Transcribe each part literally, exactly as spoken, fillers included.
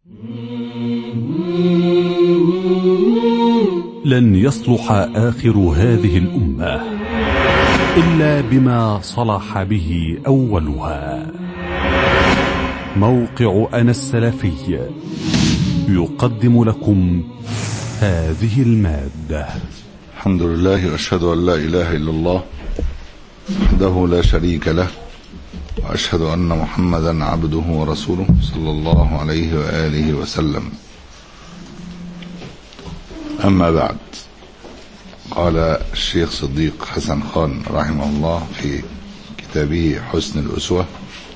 لن يصلح آخر هذه الأمة إلا بما صلح به أولها. موقع أنا السلفي يقدم لكم هذه المادة. الحمد لله وأشهد أن لا إله إلا الله وحده لا شريك له، وأشهد أن محمدا عبده ورسوله صلى الله عليه وآله وسلم. أما بعد، قال الشيخ صديق حسن خان رحمه الله في كتابه حسن الأسوة: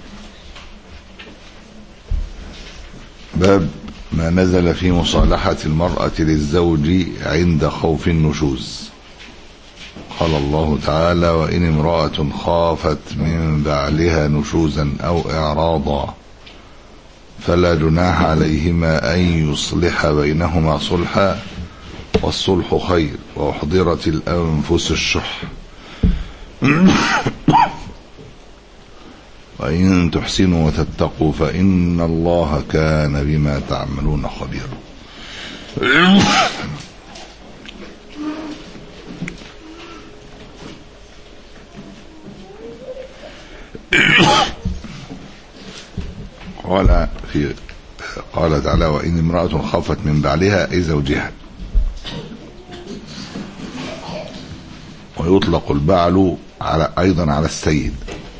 باب ما نزل في مصالحة المرأة للزوج عند خوف النشوز. قال الله تعالى: وإن امرأة خافت من بعلها نشوزا أو إعراضا فلا جناح عليهما أن يصلح بينهما صلحا والصلح خير وأحضرت الأنفس الشح وإن تحسنوا وتتقوا فإن الله كان بما تعملون خبيرا. قال في قال تعالى: وإن امرأة خافت من بعلها أي زوجها. ويطلق البعل على أيضا على السيد،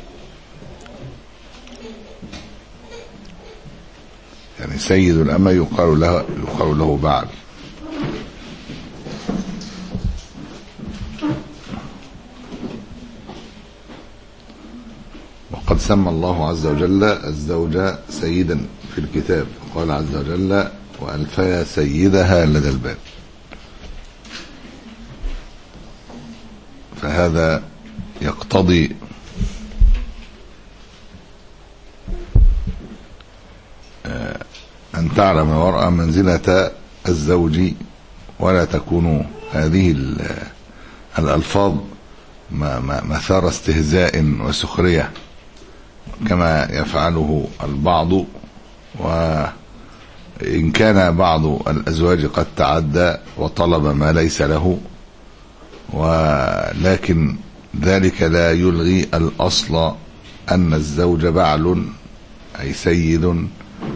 يعني سيد الأمة يقال له يقال له بعل. وقد سمى الله عز وجل الزوج سيدا في الكتاب، قال عز وجل: وألفيا سيدها لدى الباب. فهذا يقتضي أن تعلم المرأة منزلة الزوج، ولا تكون هذه الألفاظ مثار استهزاء وسخرية كما يفعله البعض. وإن كان بعض الأزواج قد تعدى وطلب ما ليس له، ولكن ذلك لا يلغي الأصل أن الزوج بعل أي سيد،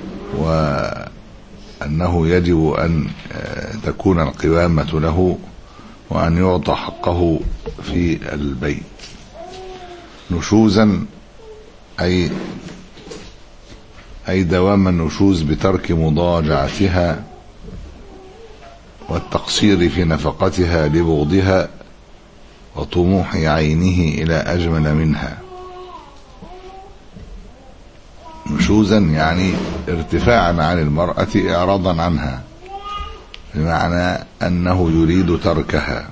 وأنه يجب أن تكون القوامة له وأن يعطى حقه في البيت. نشوزا أي أي دوام النشوز بترك مضاجعتها والتقصير في نفقتها لبغضها وطموح عينه إلى أجمل منها. نشوزا يعني ارتفاعا عن المرأة، إعراضا عنها، بمعنى أنه يريد تركها،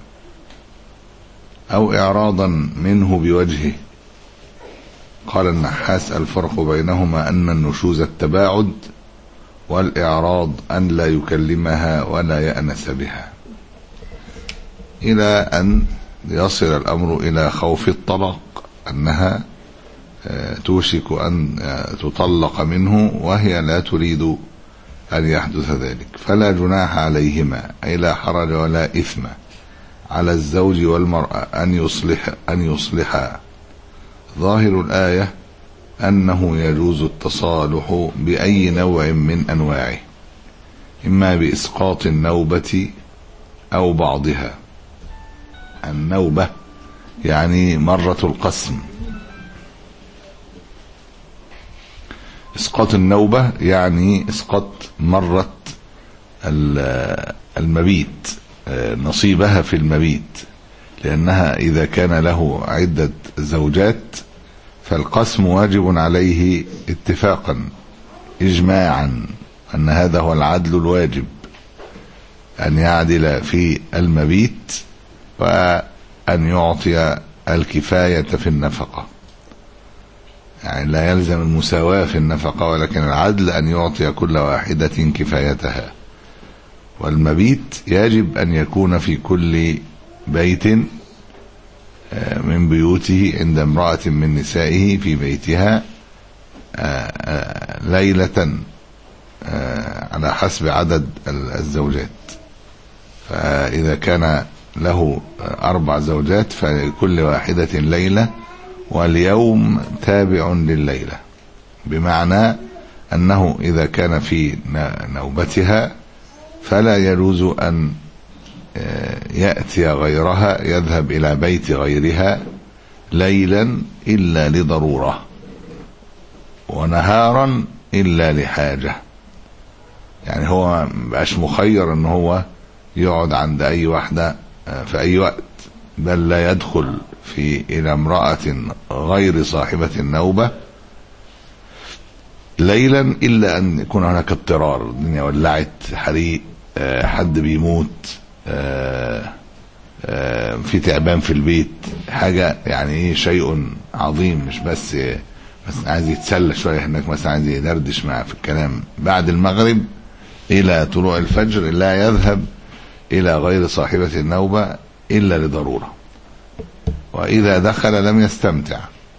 أو إعراضا منه بوجهه. قال النحاس: الفرق بينهما أن النشوز التباعد، والإعراض أن لا يكلمها ولا يأنس بها، إلى أن يصل الأمر إلى خوف الطلاق، أنها توشك أن تطلق منه وهي لا تريد أن يحدث ذلك. فلا جناح عليهما أي لا حرج ولا إثم على الزوج والمرأة أن يصلح أن يصلحا. ظاهر الآية أنه يجوز التصالح بأي نوع من أنواعه، إما بإسقاط النوبة أو بعضها. النوبة يعني مرة القسم، إسقاط النوبة يعني إسقاط مرة المبيت، نصيبها في المبيت، لأنها إذا كان له عدة زوجات فالقسم واجب عليه اتفاقا إجماعا، أن هذا هو العدل الواجب، أن يعدل في المبيت وأن يعطي الكفاية في النفقة. يعني لا يلزم المساواة في النفقة، ولكن العدل أن يعطي كل واحدة كفايتها. والمبيت يجب أن يكون في كل بيت من بيوته عند امرأة من نسائه في بيتها ليلة على حسب عدد الزوجات. فإذا كان له أربع زوجات فلكل واحدة ليلة، واليوم تابع لليلة، بمعنى أنه إذا كان في نوبتها فلا يجوز أن يأتي غيرها، يذهب إلى بيت غيرها ليلا إلا لضرورة، ونهارا إلا لحاجة. يعني هو مبقاش مخير أنه هو يقعد عند أي واحدة في أي وقت، بل لا يدخل في إلى امرأة غير صاحبة النوبة ليلا إلا أن يكون هناك اضطرار، الدنيا ولعت، حريق، حد بيموت، في تعبان في البيت، حاجة يعني ايه شيء عظيم، مش بس بس عايز يتسلى شوية هناك، مثلا عايز يدردش معاه في الكلام. بعد المغرب إلى طلوع الفجر لا يذهب إلى غير صاحبة النوبة إلا لضرورة، وإذا دخل لم يستمتع.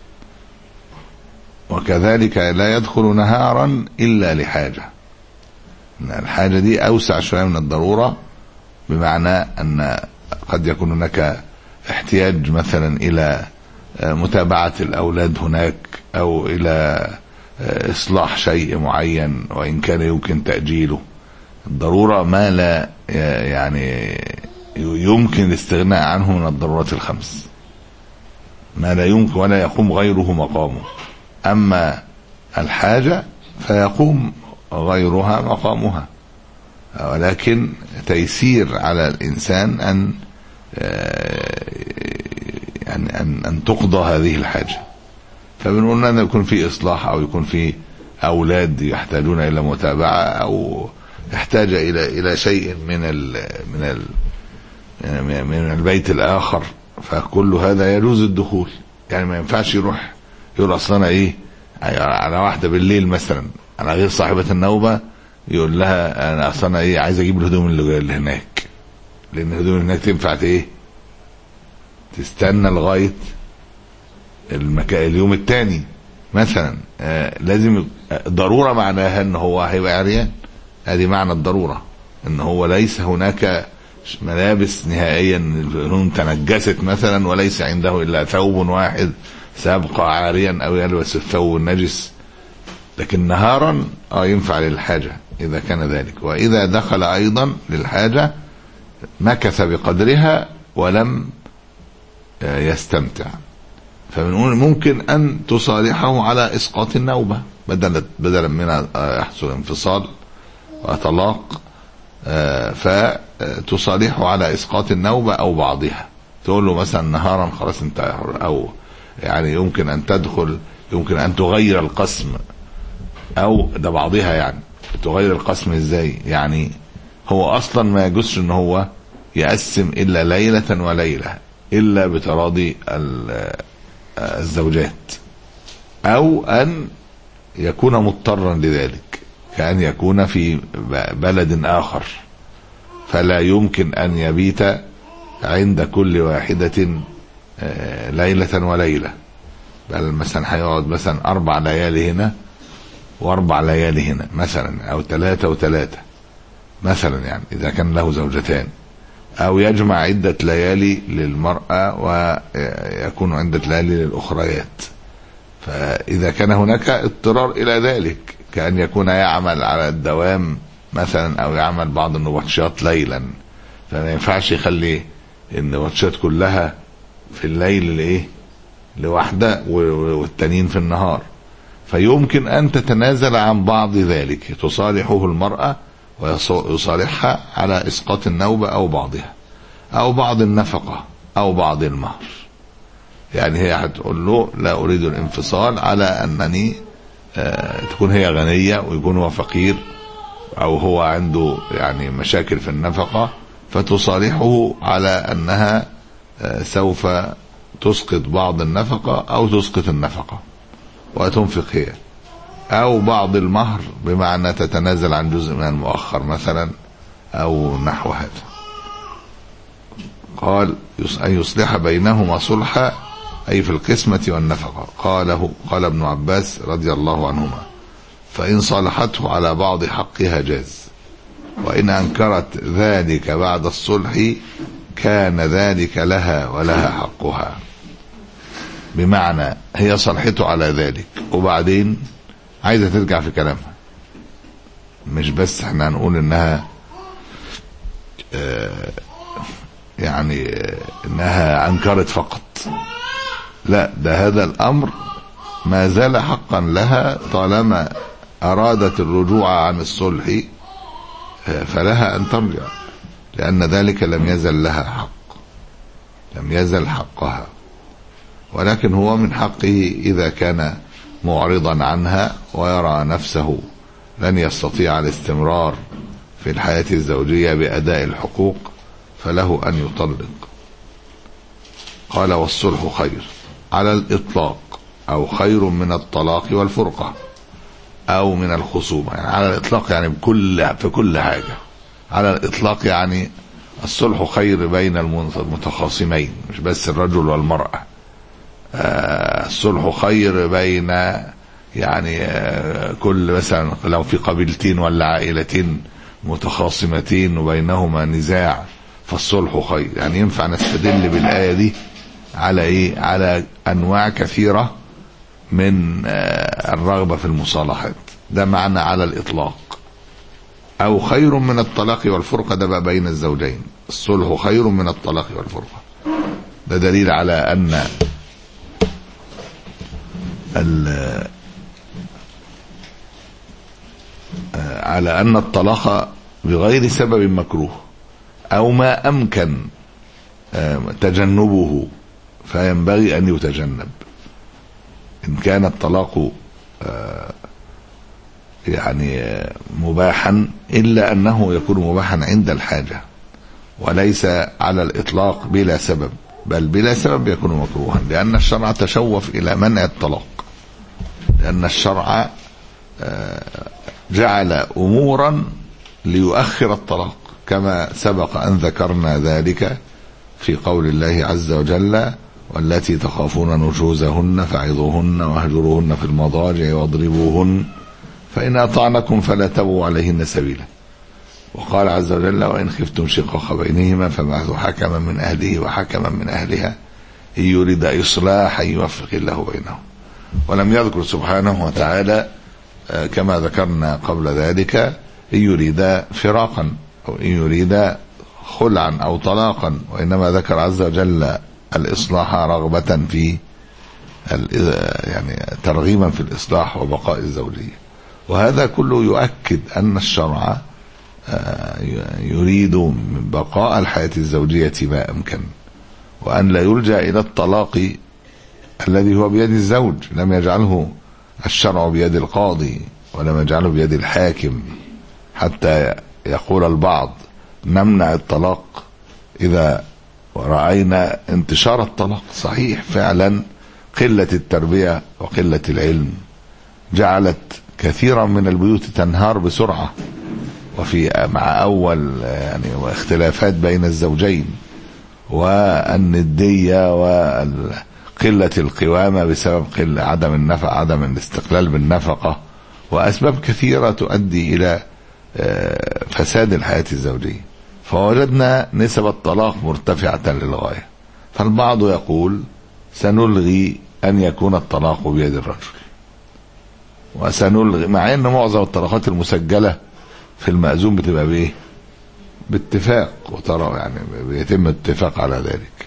وكذلك لا يدخل نهارا إلا لحاجة. الحاجة دي أوسع شوية من الضرورة، بمعنى أن قد يكون هناك احتياج مثلا إلى متابعة الأولاد هناك، أو إلى إصلاح شيء معين وإن كان يمكن تأجيله. الضرورة ما لا يعني يمكن الاستغناء عنه من الضرورات الخمس، ما لا يمكن ولا يقوم غيره مقامه. أما الحاجة فيقوم غيرها مقامها، ولكن تيسير على الإنسان أن يعني أن أن تقضى هذه الحاجة. فبنقول أن يكون في إصلاح، أو يكون في أولاد يحتاجون إلى متابعة، أو يحتاج إلى إلى شيء من ال من ال من البيت الآخر، فكل هذا يجوز الدخول. يعني ما ينفعش يروح يقول أصلا إيه على واحدة بالليل مثلا على غير صاحبة النوبة، يقول لها أنا أصلا إيه عايز أجيب الهدوم اللي هناك، لأن الهدوم اللي هناك تنفع إيه تستنى لغاية المكان اليوم التاني مثلا. آه لازم ضرورة معناها ان هو هيبقى عريان، هذه معنى الضرورة، ان هو ليس هناك ملابس نهائيا، الهدوم تنجست مثلا وليس عنده الا ثوب واحد سيبقى عاريا او يلبس الثوب النجس، لكن نهارا اه ينفع للحاجة اذا كان ذلك. واذا دخل ايضا للحاجة مكث بقدرها ولم يستمتع، فبنقول ممكن أن تصالحه على إسقاط النوبة، بدلا بدلا من يحصل انفصال وطلاق، فتصالحه على إسقاط النوبة أو بعضها. تقول له مثلا نهارا خلاص انت، أو يعني يمكن أن تدخل، يمكن أن تغير القسم، أو ده بعضها. يعني تغير القسم إزاي؟ يعني هو أصلا ما يجوزش إن هو يقسم إلا ليلة وليلة إلا بتراضي الزوجات، أو أن يكون مضطرا لذلك، كأن يكون في بلد آخر فلا يمكن أن يبيت عند كل واحدة ليلة وليلة، بل مثلا هيقعد مثلا أربع ليالي هنا وأربع ليالي هنا مثلا، أو ثلاثة وثلاثة مثلا، يعني إذا كان له زوجتان، أو يجمع عدة ليالي للمرأة ويكون عدة ليالي للأخريات. فإذا كان هناك اضطرار إلى ذلك، كأن يكون يعمل على الدوام مثلا، أو يعمل بعض النبطشات ليلا، فما ينفعش يخلي النبطشات كلها في الليل لإيه لوحدة والتانيين في النهار. فيمكن أن تتنازل عن بعض ذلك، تصالحه المرأة ويصالحها على إسقاط النوبة أو بعضها، أو بعض النفقة، أو بعض المهر. يعني هي هتقول له لا أريد الانفصال على أنني آه تكون هي غنية ويكون هو فقير، أو هو عنده يعني مشاكل في النفقة، فتصالحه على أنها آه سوف تسقط بعض النفقة أو تسقط النفقة وتنفق هي، أو بعض المهر بمعنى تتنازل عن جزء من المؤخر مثلا، أو نحو هذا. قال أن يصلح بينهما صلحا، أي في القسمة والنفقة. قاله قال ابن عباس رضي الله عنهما: فإن صالحته على بعض حقها جاز. وإن أنكرت ذلك بعد الصلح كان ذلك لها ولها حقها. بمعنى هي صلحته على ذلك وبعدين عايزة ترجع في كلامها، مش بس احنا هنقول انها اه يعني اه انها انكرت فقط، لا، ده هذا الامر ما زال حقا لها طالما ارادت الرجوع عن الصلح، اه فلها ان ترجع، لان ذلك لم يزل لها حق، لم يزل حقها. ولكن هو من حقه إذا كان معرضا عنها ويرى نفسه لن يستطيع الاستمرار في الحياة الزوجية بأداء الحقوق فله أن يطلق. قال والصلح خير على الإطلاق، أو خير من الطلاق والفرقة أو من الخصومة. يعني على الإطلاق يعني بكل في كل حاجة، على الإطلاق يعني الصلح خير بين المتخاصمين، مش بس الرجل والمرأة. آه الصلح خير بين يعني آه كل مثلا لو في قبيلتين ولا عائلتين متخاصمتين وبينهما نزاع فالصلح خير. يعني ينفع نستدل بالآية دي على ايه؟ على انواع كثيرة من آه الرغبة في المصالحات. ده معنى على الاطلاق. او خير من الطلاق والفرقة، ده بقى بين الزوجين. الصلح خير من الطلاق والفرقة، ده دليل على ان على أن الطلاق بغير سبب مكروه أو ما أمكن تجنبه فينبغي أن يتجنب. إن كان الطلاق يعني مباحا إلا أنه يكون مباحا عند الحاجة، وليس على الإطلاق بلا سبب، بل بلا سبب يكون مكروها، لأن الشرع تشوف إلى منع الطلاق، لأن الشرع جعل أمورا ليؤخر الطلاق، كما سبق أن ذكرنا ذلك في قول الله عز وجل والتي تخافون نشوزهن فعظوهن واهجروهن في المضاجع واضربوهن فإن أطعنكم فلا تبغوا عليهن سبيلا. وقال عز وجل وإن خفتم شقاق بينهما فابعثوا حكما من أهله وحكما من أهلها إن يريد إصلاحا يوفق الله بينهم. ولم يذكر سبحانه وتعالى كما ذكرنا قبل ذلك إن يريد فراقا أو إن يريد خلعا أو طلاقا، وإنما ذكر عز وجل الإصلاح رغبة في يعني ترغيبا في الإصلاح وبقاء الزوجية. وهذا كله يؤكد أن الشرع يريد من بقاء الحياة الزوجية ما أمكن، وأن لا يلجأ إلى الطلاق الذي هو بيد الزوج. لم يجعله الشرع بيد القاضي ولم يجعله بيد الحاكم، حتى يقول البعض نمنع الطلاق إذا رأينا انتشار الطلاق. صحيح فعلا قلة التربية وقلة العلم جعلت كثيرا من البيوت تنهار بسرعة، وفي مع أول يعني واختلافات بين الزوجين والندية وقلة القوامة بسبب قلة عدم النفقة، عدم الاستقلال بالنفقة، وأسباب كثيرة تؤدي إلى فساد الحياة الزوجية. فوجدنا نسب الطلاق مرتفعة للغاية. فالبعض يقول سنلغي أن يكون الطلاق بيد الرجل، وسنلغي، مع أن معظم الطلاقات المسجلة في المأذون بتبقى بإيه؟ باتفاق، وترى يعني بيتم اتفاق على ذلك.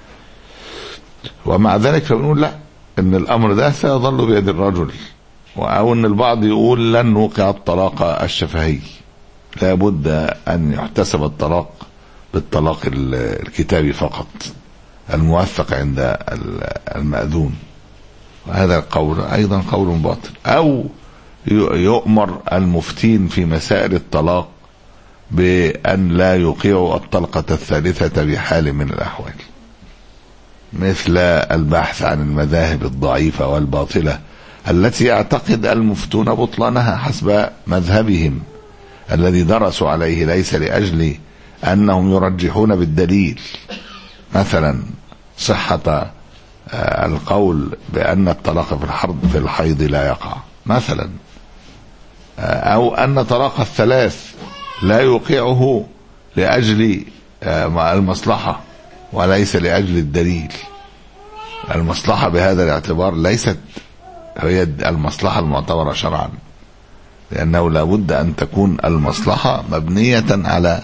ومع ذلك فبنقول لا، ان الامر ده سيظل بيد الرجل، او ان البعض يقول لن نوقع الطلاق الشفهي، لابد ان يحتسب الطلاق بالطلاق الكتابي فقط الموثق عند المأذون. وهذا القول ايضا قول باطل. او يؤمر المفتين في مسائل الطلاق بأن لا يوقعوا الطلقة الثالثة بحال من الأحوال، مثل البحث عن المذاهب الضعيفة والباطلة التي يعتقد المفتون بطلانها حسب مذهبهم الذي درسوا عليه، ليس لأجل أنهم يرجحون بالدليل مثلا صحة القول بأن الطلاق في الحرب في الحيض لا يقع مثلا، أو أن طلاق الثلاث لا يوقعه لأجل المصلحة وليس لأجل الدليل. المصلحة بهذا الاعتبار ليست هي المصلحة المعتبرة شرعا، لأنه لابد أن تكون المصلحة مبنية على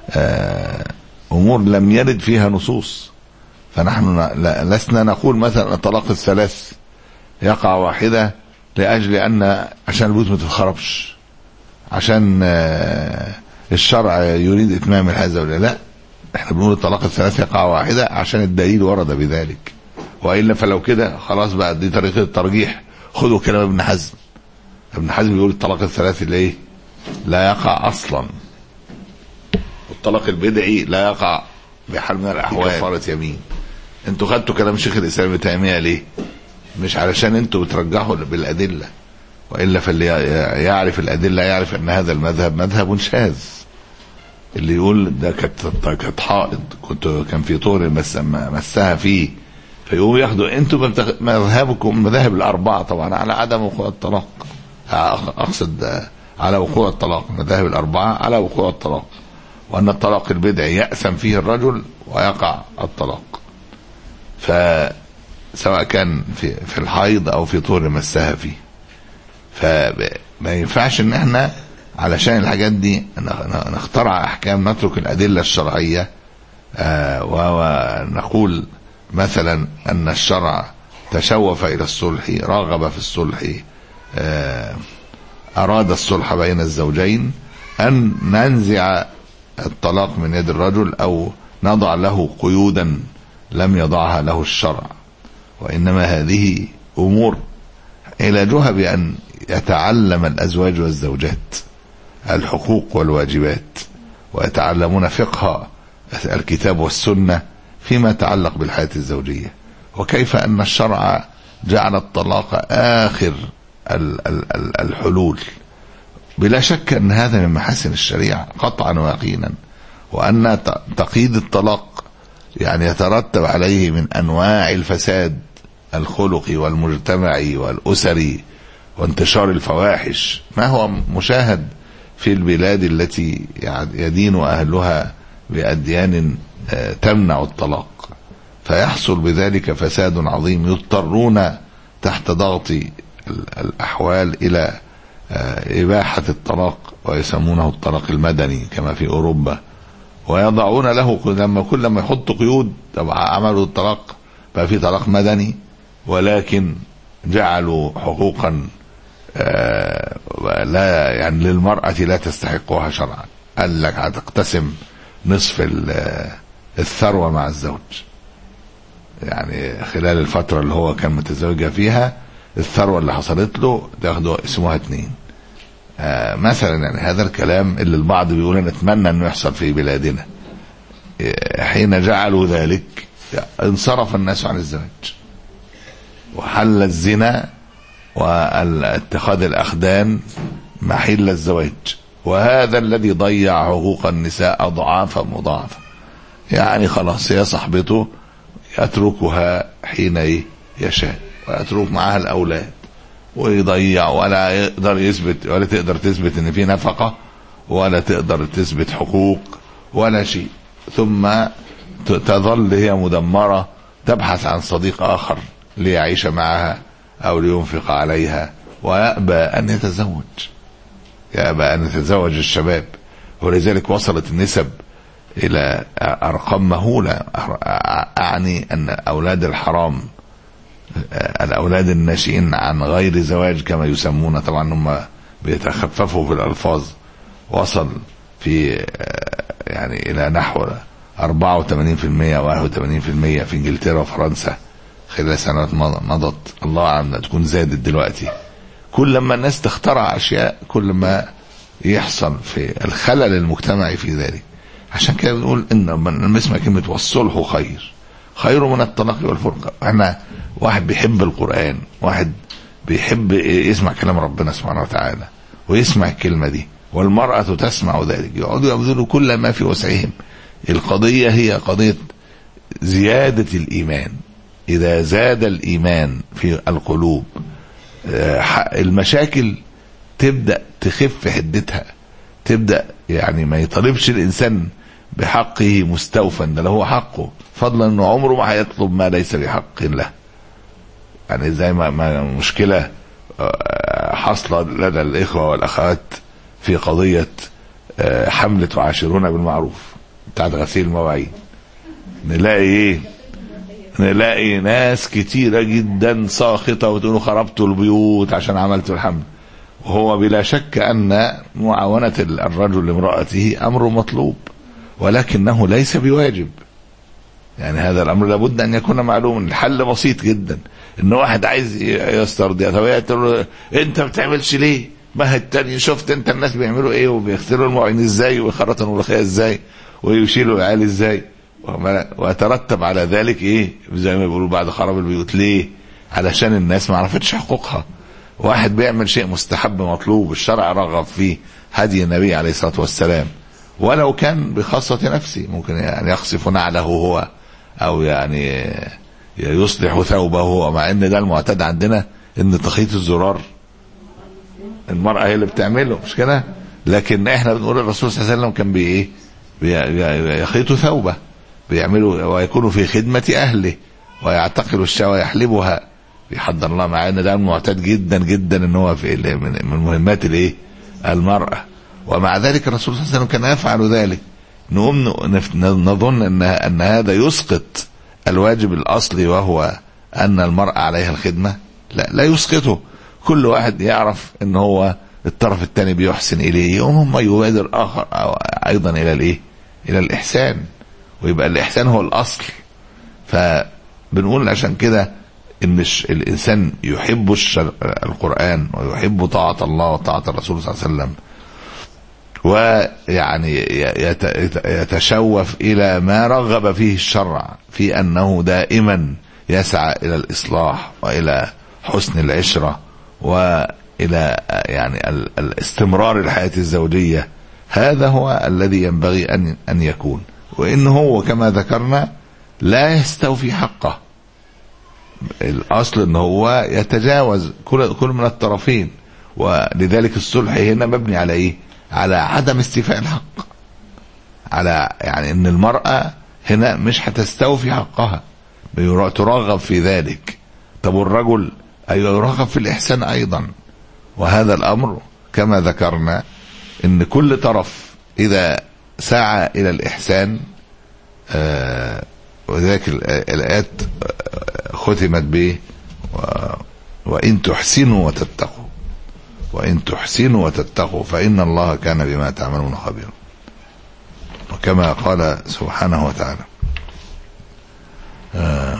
أمور لم يرد فيها نصوص. فنحن لسنا نقول مثلا الطلاق الثلاث يقع واحدة لأجل أن عشان البيوت ما تتخربش، عشان الشرع يريد إتمام هذا ولا لا. احنا بنقول الطلاق الثلاث يقع واحدة عشان الدليل ورد بذلك، وإلا فلو كده خلاص بقى دي طريقة الترجيح. خذوا كلام ابن حزم. ابن حزم بيقول الطلاق الثلاث اللي ايه لا يقع أصلا، والطلاق البدعي لا يقع بحال من الأحوال كفارة يمين. انتوا خدتوا كلام شيخ الإسلام ابن تيمية ليه؟ مش علشان انتوا بترجحوا بالأدلة، وإلا فاللي يعرف الأدلة يعرف أن هذا المذهب مذهب شاذ. اللي يقول ده كانت حائض كنت كان في طور مسها فيه، فيقوم ياخدوا انتوا مذهبكم المذاهب الأربعة طبعا على عدم وقوع الطلاق، أقصد على وقوع الطلاق، المذاهب الأربعة على وقوع الطلاق، وأن الطلاق البدعي يأثم فيه الرجل ويقع الطلاق، فسواء كان في في الحيض أو في طور مسها فيه. فما ينفعش ان احنا علشان الحاجات دي نخترع احكام، نترك الادله الشرعيه آه ونقول مثلا ان الشرع تشوف الى الصلح، راغب في الصلح، آه اراد الصلح بين الزوجين، ان ننزع الطلاق من يد الرجل او نضع له قيودا لم يضعها له الشرع. وانما هذه امور علاجها بان يتعلم الأزواج والزوجات الحقوق والواجبات، ويتعلمون فقه الكتاب والسنة فيما يتعلق بالحياة الزوجية، وكيف أن الشرع جعل الطلاق آخر الحلول. بلا شك أن هذا من محاسن الشريعة قطعا ويقينا، وأن تقييد الطلاق يعني يترتب عليه من أنواع الفساد الخلقي والمجتمعي والأسري وانتشار الفواحش ما هو مشاهد في البلاد التي يدين أهلها بأديان تمنع الطلاق، فيحصل بذلك فساد عظيم، يضطرون تحت ضغط الأحوال إلى إباحة الطلاق، ويسمونه الطلاق المدني كما في أوروبا، ويضعون له لما كل ما يحط قيود. طبعا عملوا الطلاق بقى في طلاق مدني، ولكن جعلوا حقوقا آه لا يعني للمرأة لا تستحقها شرعا. قال لك هتقتسم نصف الثروة مع الزوج، يعني خلال الفترة اللي هو كان متزوجة فيها الثروة اللي حصلت له تاخده اسمها اتنين آه مثلا. يعني هذا الكلام اللي البعض بيقول نتمنى انه يحصل في بلادنا. حين جعلوا ذلك انصرف الناس عن الزواج، وحل الزنا واتخاذ الأخدان محل الزواج، وهذا الذيضيع حقوق النساء أضعافا مضاعفة. يعني خلاص هي صاحبته يتركها حين يشاء، ويترك معها الأولاد، ويضيع، ولا يقدر يثبت ولا تقدر تثبت ان في نفقة، ولا تقدر تثبت حقوق ولا شيء. ثم تظل هي مدمرة تبحث عن صديق آخر ليعيش معها أو لينفق عليها، ويأبى أن يتزوج، يأبى أن يتزوج الشباب. ولذلك وصلت النسب إلى أرقام مهولة. أعني أن أولاد الحرام، الأولاد الناشئين عن غير زواج كما يسمون، طبعا هم بيتخففوا في الألفاظ، وصل في يعني إلى نحو أربعة وثمانين بالمئة واحد وثمانين بالمئة في إنجلترا وفرنسا خلال سنوات مضت. الله أعلم تكون زادت دلوقتي. كل ما الناس تخترع أشياء كل ما يحصل في الخلل المجتمعي في ذلك. عشان كده بنقول إن لما نسمع كلمة والصلح خير، خير من الطلاق والفرقة. احنا واحد بيحب القرآن، واحد بيحب يسمع كلام ربنا سبحانه وتعالى ويسمع الكلمة دي، والمرأة تسمع ذلك، يقعدوا يبذلوا كل ما في وسعهم. القضية هي قضية زيادة الإيمان. إذا زاد الإيمان في القلوب المشاكل تبدأ تخف حدتها، تبدأ يعني ما يطالبش الإنسان بحقه مستوفا، ده له حقه، فضلا أنه عمره ما هيطلب ما ليس بحق له. يعني زي ما, ما مشكلة حصل لدى الإخوة والأخوات في قضية حملة وعاشرون بالمعروف بتاعت غسيل المواعين، نلاقي ايه؟ نلاقي ناس كتيرة جدا ساخطة وتقولوا خربتوا البيوت عشان عملتوا الحمل، وهو بلا شك أن معاونة الرجل لامرأته أمر مطلوب ولكنه ليس بواجب. يعني هذا الأمر لابد أن يكون معلوم. الحل بسيط جدا، إن واحد عايز يسترضي، طب هي تقول له أنت ما بتعملش ليه؟ ما التاني شفت أنت الناس بيعملوا إيه وبيغسلوا المواعين إزاي ويخرطوا الملوخية إزاي ويشيلوا العيال إزاي، ويترتب على ذلك إيه زي ما بيقولوا بعد خراب البيوت. ليه؟ علشان الناس ما عرفتش حقوقها. واحد بيعمل شيء مستحب مطلوب الشرع رغب فيه، هدي النبي عليه الصلاة والسلام، ولو كان بخاصة نفسه، ممكن يعني يخصف نعله هو أو يعني يصلح ثوبه هو، مع ان ده المعتاد عندنا ان تخيط الزرار المرأة هي اللي بتعمله، مش كده؟ لكن احنا بنقول الرسول صلى الله عليه وسلم كان بايه؟ بيخيط ثوبه، بيعملوا ويكونوا في خدمة اهله، ويعتقل الشاة ويحلبها، بيحضر الله، مع ان ده المعتاد جدا جدا ان هو في من مهمات الايه؟ المرأة. ومع ذلك الرسول صلى الله عليه وسلم كان يفعل ذلك. نقوم نظن ان ان هذا يسقط الواجب الاصلي وهو ان المرأة عليها الخدمة؟ لا، لا يسقطه. كل واحد يعرف ان هو الطرف الثاني بيحسن اليه، يوم هم يبادر اخر ايضا الى الايه؟ الى الاحسان، ويبقى الاحسان هو الاصل. فبنقول عشان كده ان الانسان يحب القرآن ويحب طاعة الله وطاعة الرسول صلى الله عليه وسلم، ويعني يتشوف إلى ما رغب فيه الشرع، في أنه دائما يسعى إلى الإصلاح وإلى حسن العشرة وإلى يعني الاستمرار الحياة الزوجية. هذا هو الذي ينبغي أن أن يكون، وإن هو كما ذكرنا لا يستوفي حقه. الأصل أنه هو يتجاوز كل كل من الطرفين، ولذلك الصلح هنا مبني على إيه؟ على عدم استيفاء الحق، على يعني ان المرأة هنا مش هتستوفي حقها، ترغب في ذلك. طب والرجل ايوه يرغب في الاحسان ايضا. وهذا الامر كما ذكرنا ان كل طرف اذا سعى الى الاحسان، آه وذلك الايات ختمت به وان تحسنوا وتتقوا، وإن تحسنوا وتتقوا فإن الله كان بما تعملون خبيرا. وكما قال سبحانه وتعالى آه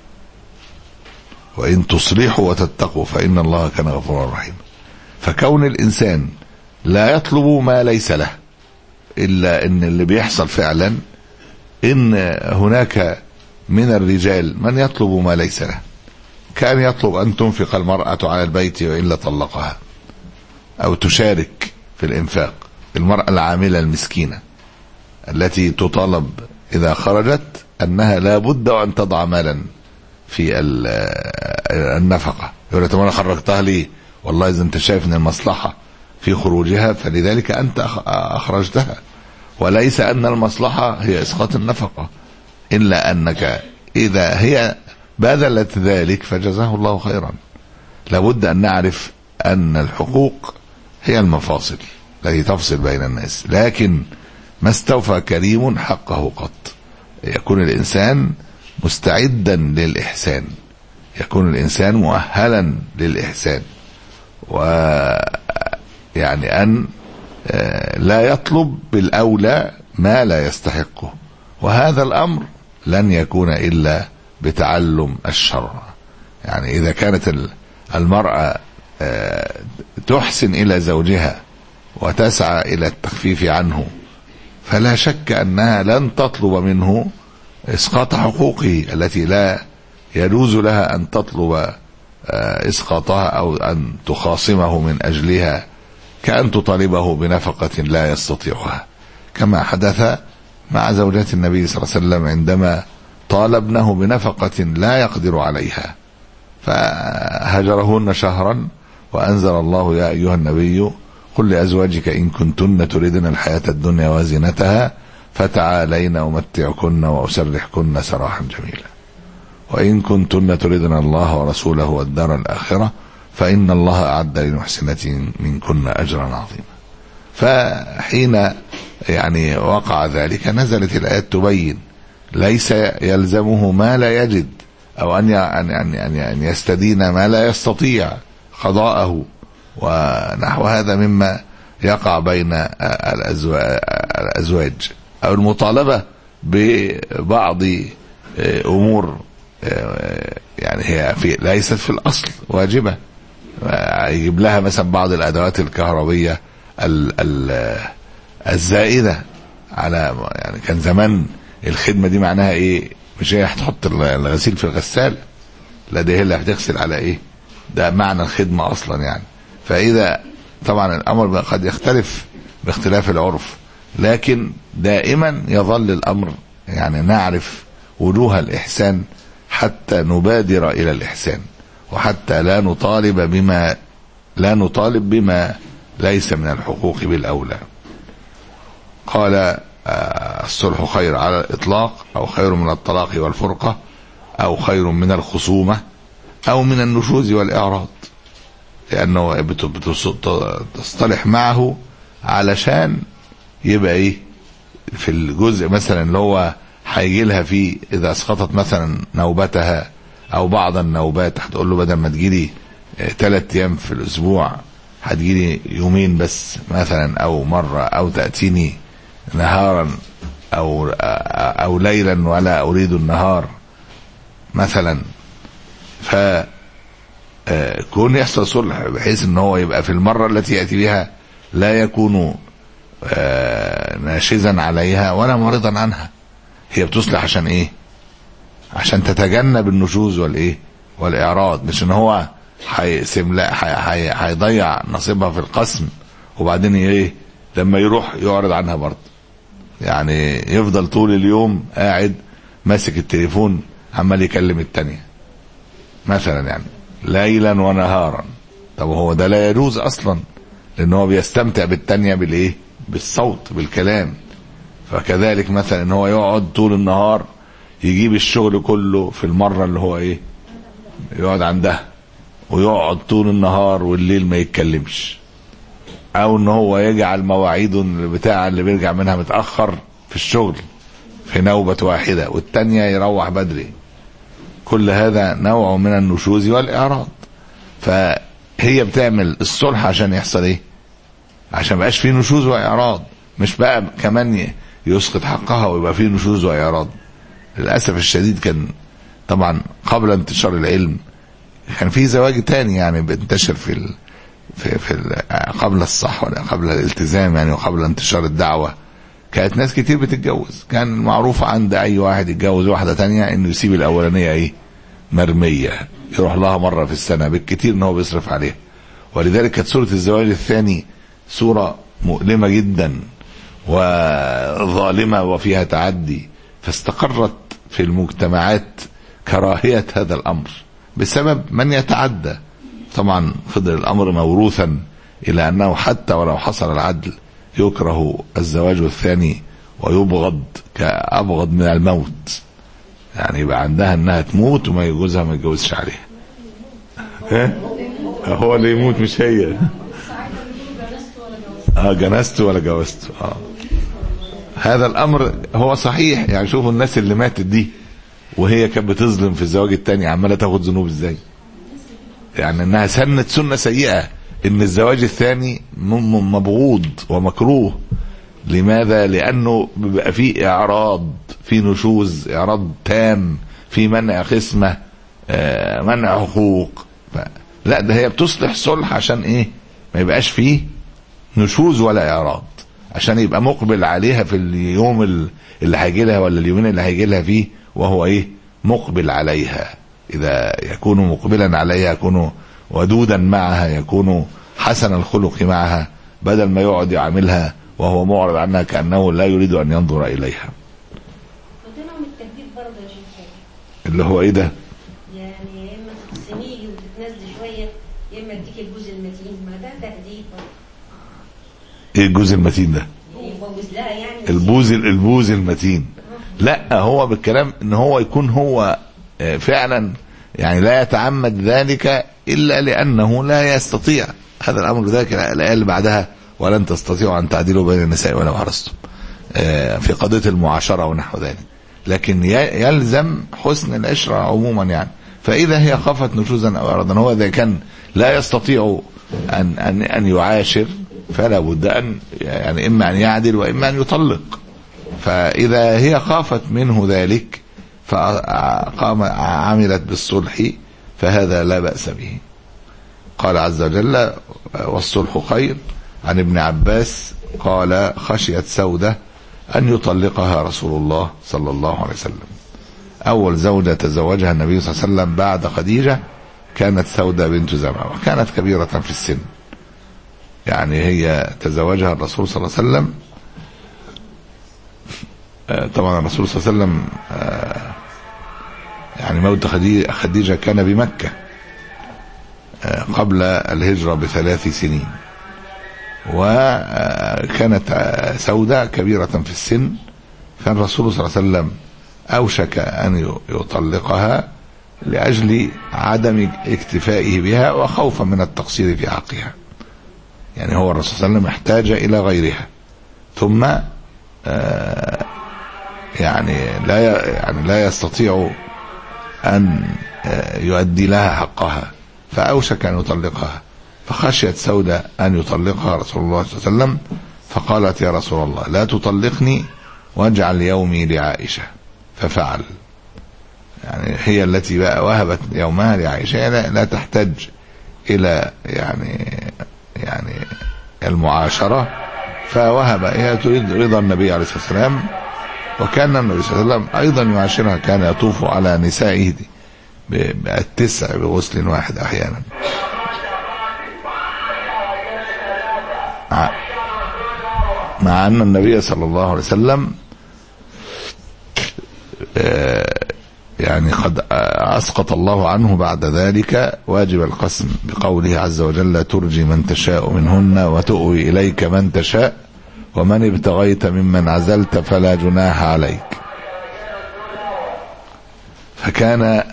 وإن تصلحوا وتتقوا فإن الله كان غفورا رحيما. فكون الإنسان لا يطلب ما ليس له، إلا إن اللي بيحصل فعلا إن هناك من الرجال من يطلب ما ليس له، كان يطلب أن تنفق المرأة على البيت وإلا طلقها، أو تشارك في الإنفاق. المرأة العاملة المسكينة التي تطالب إذا خرجت أنها لا بد أن تضع مالا في النفقة. يقول لها: أنا خرجتها ليه؟ والله إذا أنت شايف أن المصلحة في خروجها فلذلك أنت أخرجتها، وليس أن المصلحة هي إسقاط النفقة، إلا أنك إذا هي بذلت ذلك فجزاه الله خيرا. لابد أن نعرف أن الحقوق هي المفاصل التي تفصل بين الناس، لكن ما استوفى كريم حقه قط. يكون الإنسان مستعدا للإحسان، يكون الإنسان مؤهلا للإحسان، ويعني أن لا يطلب بالأولى ما لا يستحقه. وهذا الأمر لن يكون إلا بتعلم الشرع. يعني إذا كانت المرأة تحسن إلى زوجها وتسعى إلى التخفيف عنه، فلا شك أنها لن تطلب منه إسقاط حقوقه التي لا يجوز لها أن تطلب إسقاطها أو أن تخاصمه من أجلها، كأن تطالبه بنفقة لا يستطيعها، كما حدث مع زوجات النبي صلى الله عليه وسلم عندما طالبنه بنفقة لا يقدر عليها فهجرهن شهرا، وأنزل الله: يا أيها النبي قل لأزواجك إن كنتن تريدن الحياة الدنيا وزينتها فتعالين أمتعكن وأسرحكن سراحا جميلا، وإن كنتن تريدن الله ورسوله والدار الآخرة فإن الله أعد للمحسنات منكن أجرا عظيما. فحين يعني وقع ذلك نزلت الآيات تبين ليس يلزمه ما لا يجد، أو أن أن يستدين ما لا يستطيع قضاءه ونحو هذا مما يقع بين الأزواج، أو المطالبة ببعض أمور يعني هي في ليست في الأصل واجبة. يجيب لها مثلا بعض الأدوات الكهربية الزائدة على، يعني كان زمان الخدمة دي معناها ايه؟ مش هي هتحط الغسيل في الغسالة، لا دي هي اللي هتغسل على ايه، ده معنى الخدمة اصلا يعني. فاذا طبعا الامر قد يختلف باختلاف العرف، لكن دائما يظل الامر يعني نعرف وجوه الاحسان حتى نبادر الى الاحسان، وحتى لا نطالب بما لا نطالب بما ليس من الحقوق بالاولى. قال الصلح خير على الإطلاق، أو خير من الطلاق والفرقة، أو خير من الخصومة، أو من النشوز والإعراض، لأنه بتصطلح معه علشان يبقى إيه في الجزء مثلا اللي هو هيجي لها فيه، إذا أسقطت مثلا نوبتها أو بعض النوبات هتقول له بدل ما تجيلي ثلاث أيام في الأسبوع هتجيلي يومين بس مثلا، أو مرة، أو تأتيني نهارا أو أو ليلا ولا أريد النهار مثلا. فكون يحصل صلح بحيث ان هو يبقى في المرة التي يأتي بها لا يكون ناشزا عليها ولا معرضا عنها. هي بتصلح عشان ايه؟ عشان تتجنب النشوز والايه والإعراض، مش ان هو هيسم لا هيضيع نصيبها في القسم وبعدين ايه لما يروح يعرض عنها برضه. يعني يفضل طول اليوم قاعد ماسك التليفون عمال يكلم التانية مثلا، يعني ليلا ونهارا. طب هو ده لا يجوز اصلا، لان هو بيستمتع بالتانية بالايه بالصوت بالكلام. فكذلك مثلا ان هو يقعد طول النهار يجيب الشغل كله في المرة اللي هو ايه يقعد عندها، ويقعد طول النهار والليل ما يتكلمش، او ان هو يجعل مواعيده بتاع اللي بيرجع منها متأخر في الشغل في نوبة واحدة والتانية يروح بدري. كل هذا نوع من النشوز والإعراض. فهي بتعمل الصلح عشان يحصل ايه؟ عشان مبقاش فيه نشوز وإعراض، مش بقى كمان يسقط حقها ويبقى فيه نشوز وإعراض. للأسف الشديد كان طبعا قبل انتشار العلم كان في زواج تاني يعني بينتشر في ال في في قبل الصح ولا قبل الالتزام يعني، وقبل انتشار الدعوة كانت ناس كتير بتتجوز. كان معروف عند اي واحد يتجوز واحدة تانية انه يسيب الاولانية ايه مرمية، يروح لها مرة في السنة بالكتير ان هو بيصرف عليها. ولذلك كانت سورة الزواج الثاني سورة مؤلمة جدا وظالمة وفيها تعدي، فاستقرت في المجتمعات كراهية هذا الامر بسبب من يتعدى. طبعا فضل الامر موروثا الى انه حتى ولو حصل العدل يكره الزواج الثاني ويبغض كأبغض من الموت، يعني يبقى عندها انها تموت وما يجوزها ما يتجوزش عليها. ها هو اللي يموت مش هي. اه جنست ولا جوزت. اه هذا الامر هو صحيح. يعني شوفوا الناس اللي ماتت دي وهي كانت بتظلم في الزواج الثاني عماله تاخد ذنوب ازاي، يعني انها سنت سنة سيئة ان الزواج الثاني مبغوض ومكروه. لماذا؟ لانه بيبقى فيه اعراض، فيه نشوز، اعراض تام، فيه منع قسمة، آه منع حقوق. لا ده هي بتصلح صلح عشان ايه؟ ما يبقاش فيه نشوز ولا اعراض، عشان يبقى مقبل عليها في اليوم اللي هيجي لها ولا اليومين اللي هيجي لها فيه وهو ايه مقبل عليها. إذا يكون مقبلا عليها يكون ودودا معها، يكون حسن الخلق معها، بدل ما يقعد يعاملها وهو معرض عنها كأنه لا يريد أن ينظر إليها. وتنعم التجديد برضه يا شيخ اللي هو إيه ده؟ يعني يا إما تقسميه وتتنزل شوية يا إما تديك الجزء المتين، ما ده تجديد برضه. ايه الجوز المتين ده؟ يبوز لها يعني البوز البوز المتين. لا، هو بالكلام ان هو يكون هو فعلا يعني لا يتعمد ذلك الا لانه لا يستطيع هذا الامر. ذلك الايه اللي بعدها ولن تستطيعوا ان تعدلوا بين النساء ولو حرصتم في قضيه المعاشره ونحو ذلك، لكن يلزم حسن العشره عموما يعني. فاذا هي خافت نشوزا او اردا، هو اذا كان لا يستطيع ان ان ان يعاشر فلا بد ان يعني اما ان يعدل واما ان يطلق. فاذا هي خافت منه ذلك فقام عملت بالصلح فهذا لا بأس به. قال عز وجل والصلح خير. عن ابن عباس قال خشيت سودة أن يطلقها رسول الله صلى الله عليه وسلم. أول زوجة تزوجها النبي صلى الله عليه وسلم بعد خديجة كانت سودة بنت زمعة، وكانت كبيرة في السن، يعني هي تزوجها الرسول صلى الله عليه وسلم. طبعا الرسول صلى الله عليه وسلم يعني موت خديجة كان بمكة قبل الهجرة بثلاث سنين، وكانت سودة كبيرة في السن، فالرسول صلى الله عليه وسلم أوشك أن يطلقها لأجل عدم اكتفائه بها وخوفا من التقصير في حقها. يعني هو الرسول صلى الله عليه وسلم احتاج إلى غيرها، ثم يعني لا يعني لا يستطيع أن يؤدي لها حقها، فأوشك أن يطلقها، فخشيت سودة أن يطلقها رسول الله صلى الله عليه وسلم، فقالت يا رسول الله لا تطلقني واجعل يومي لعائشة، ففعل. يعني هي التي بقى وهبت يومها لعائشة، لا, لا تحتاج إلى يعني يعني المعاشرة، فوهب. هي تريد رضا النبي عليه الصلاة والسلام، وكان النبي صلى الله عليه وسلم أيضا يعاشرها، كان يطوف على نسائه بالتسع بغسل واحد أحيانا. مع أن النبي صلى الله عليه وسلم يعني قد أسقط الله عنه بعد ذلك واجب القسم بقوله عز وجل ترجي من تشاء منهن وتؤوي إليك من تشاء ومن ابتغيت ممن عزلت فلا جناح عليك. فكان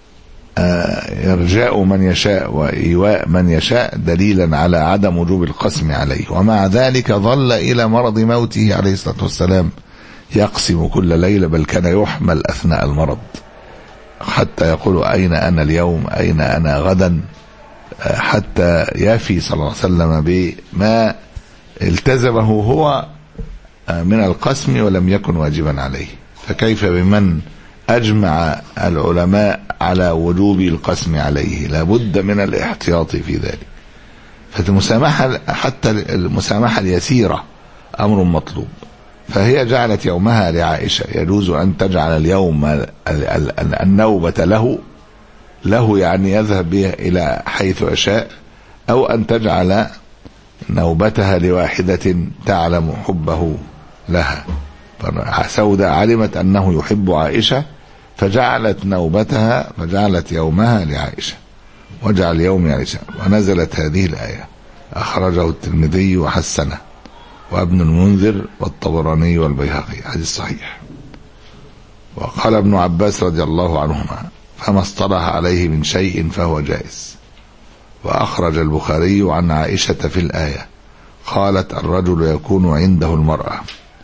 إرجاء من يشاء وإيواء من يشاء دليلا على عدم وجوب القسم عليه، ومع ذلك ظل إلى مرض موته عليه الصلاة والسلام يقسم كل ليلة، بل كان يحمل أثناء المرض حتى يقول أين أنا اليوم أين أنا غدا، حتى يفي صلى الله عليه وسلم بما التزمه هو من القسم ولم يكن واجبا عليه. فكيف بمن أجمع العلماء على وجوب القسم عليه؟ لابد من الاحتياط في ذلك. فالمسامحة حتى المسامحة اليسيرة أمر مطلوب. فهي جعلت يومها لعائشة، يجوز أن تجعل اليوم النوبة له له يعني يذهب بها إلى حيث يشاء، أو أن تجعل نوبتها لواحدة تعلم حبه لها. سودة علمت أنه يحب عائشة فجعلت نوبتها فجعلت يومها لعائشة، وجعل يوم عائشة. ونزلت هذه الآية، أخرجه الترمذي وحسنه وابن المنذر والطبراني والبيهقي، حديث صحيح. وقال ابن عباس رضي الله عنهما فما اصطلح عليه من شيء فهو جائز. وأخرج البخاري عن عائشة في الآية قالت الرجل يكون عنده المرأة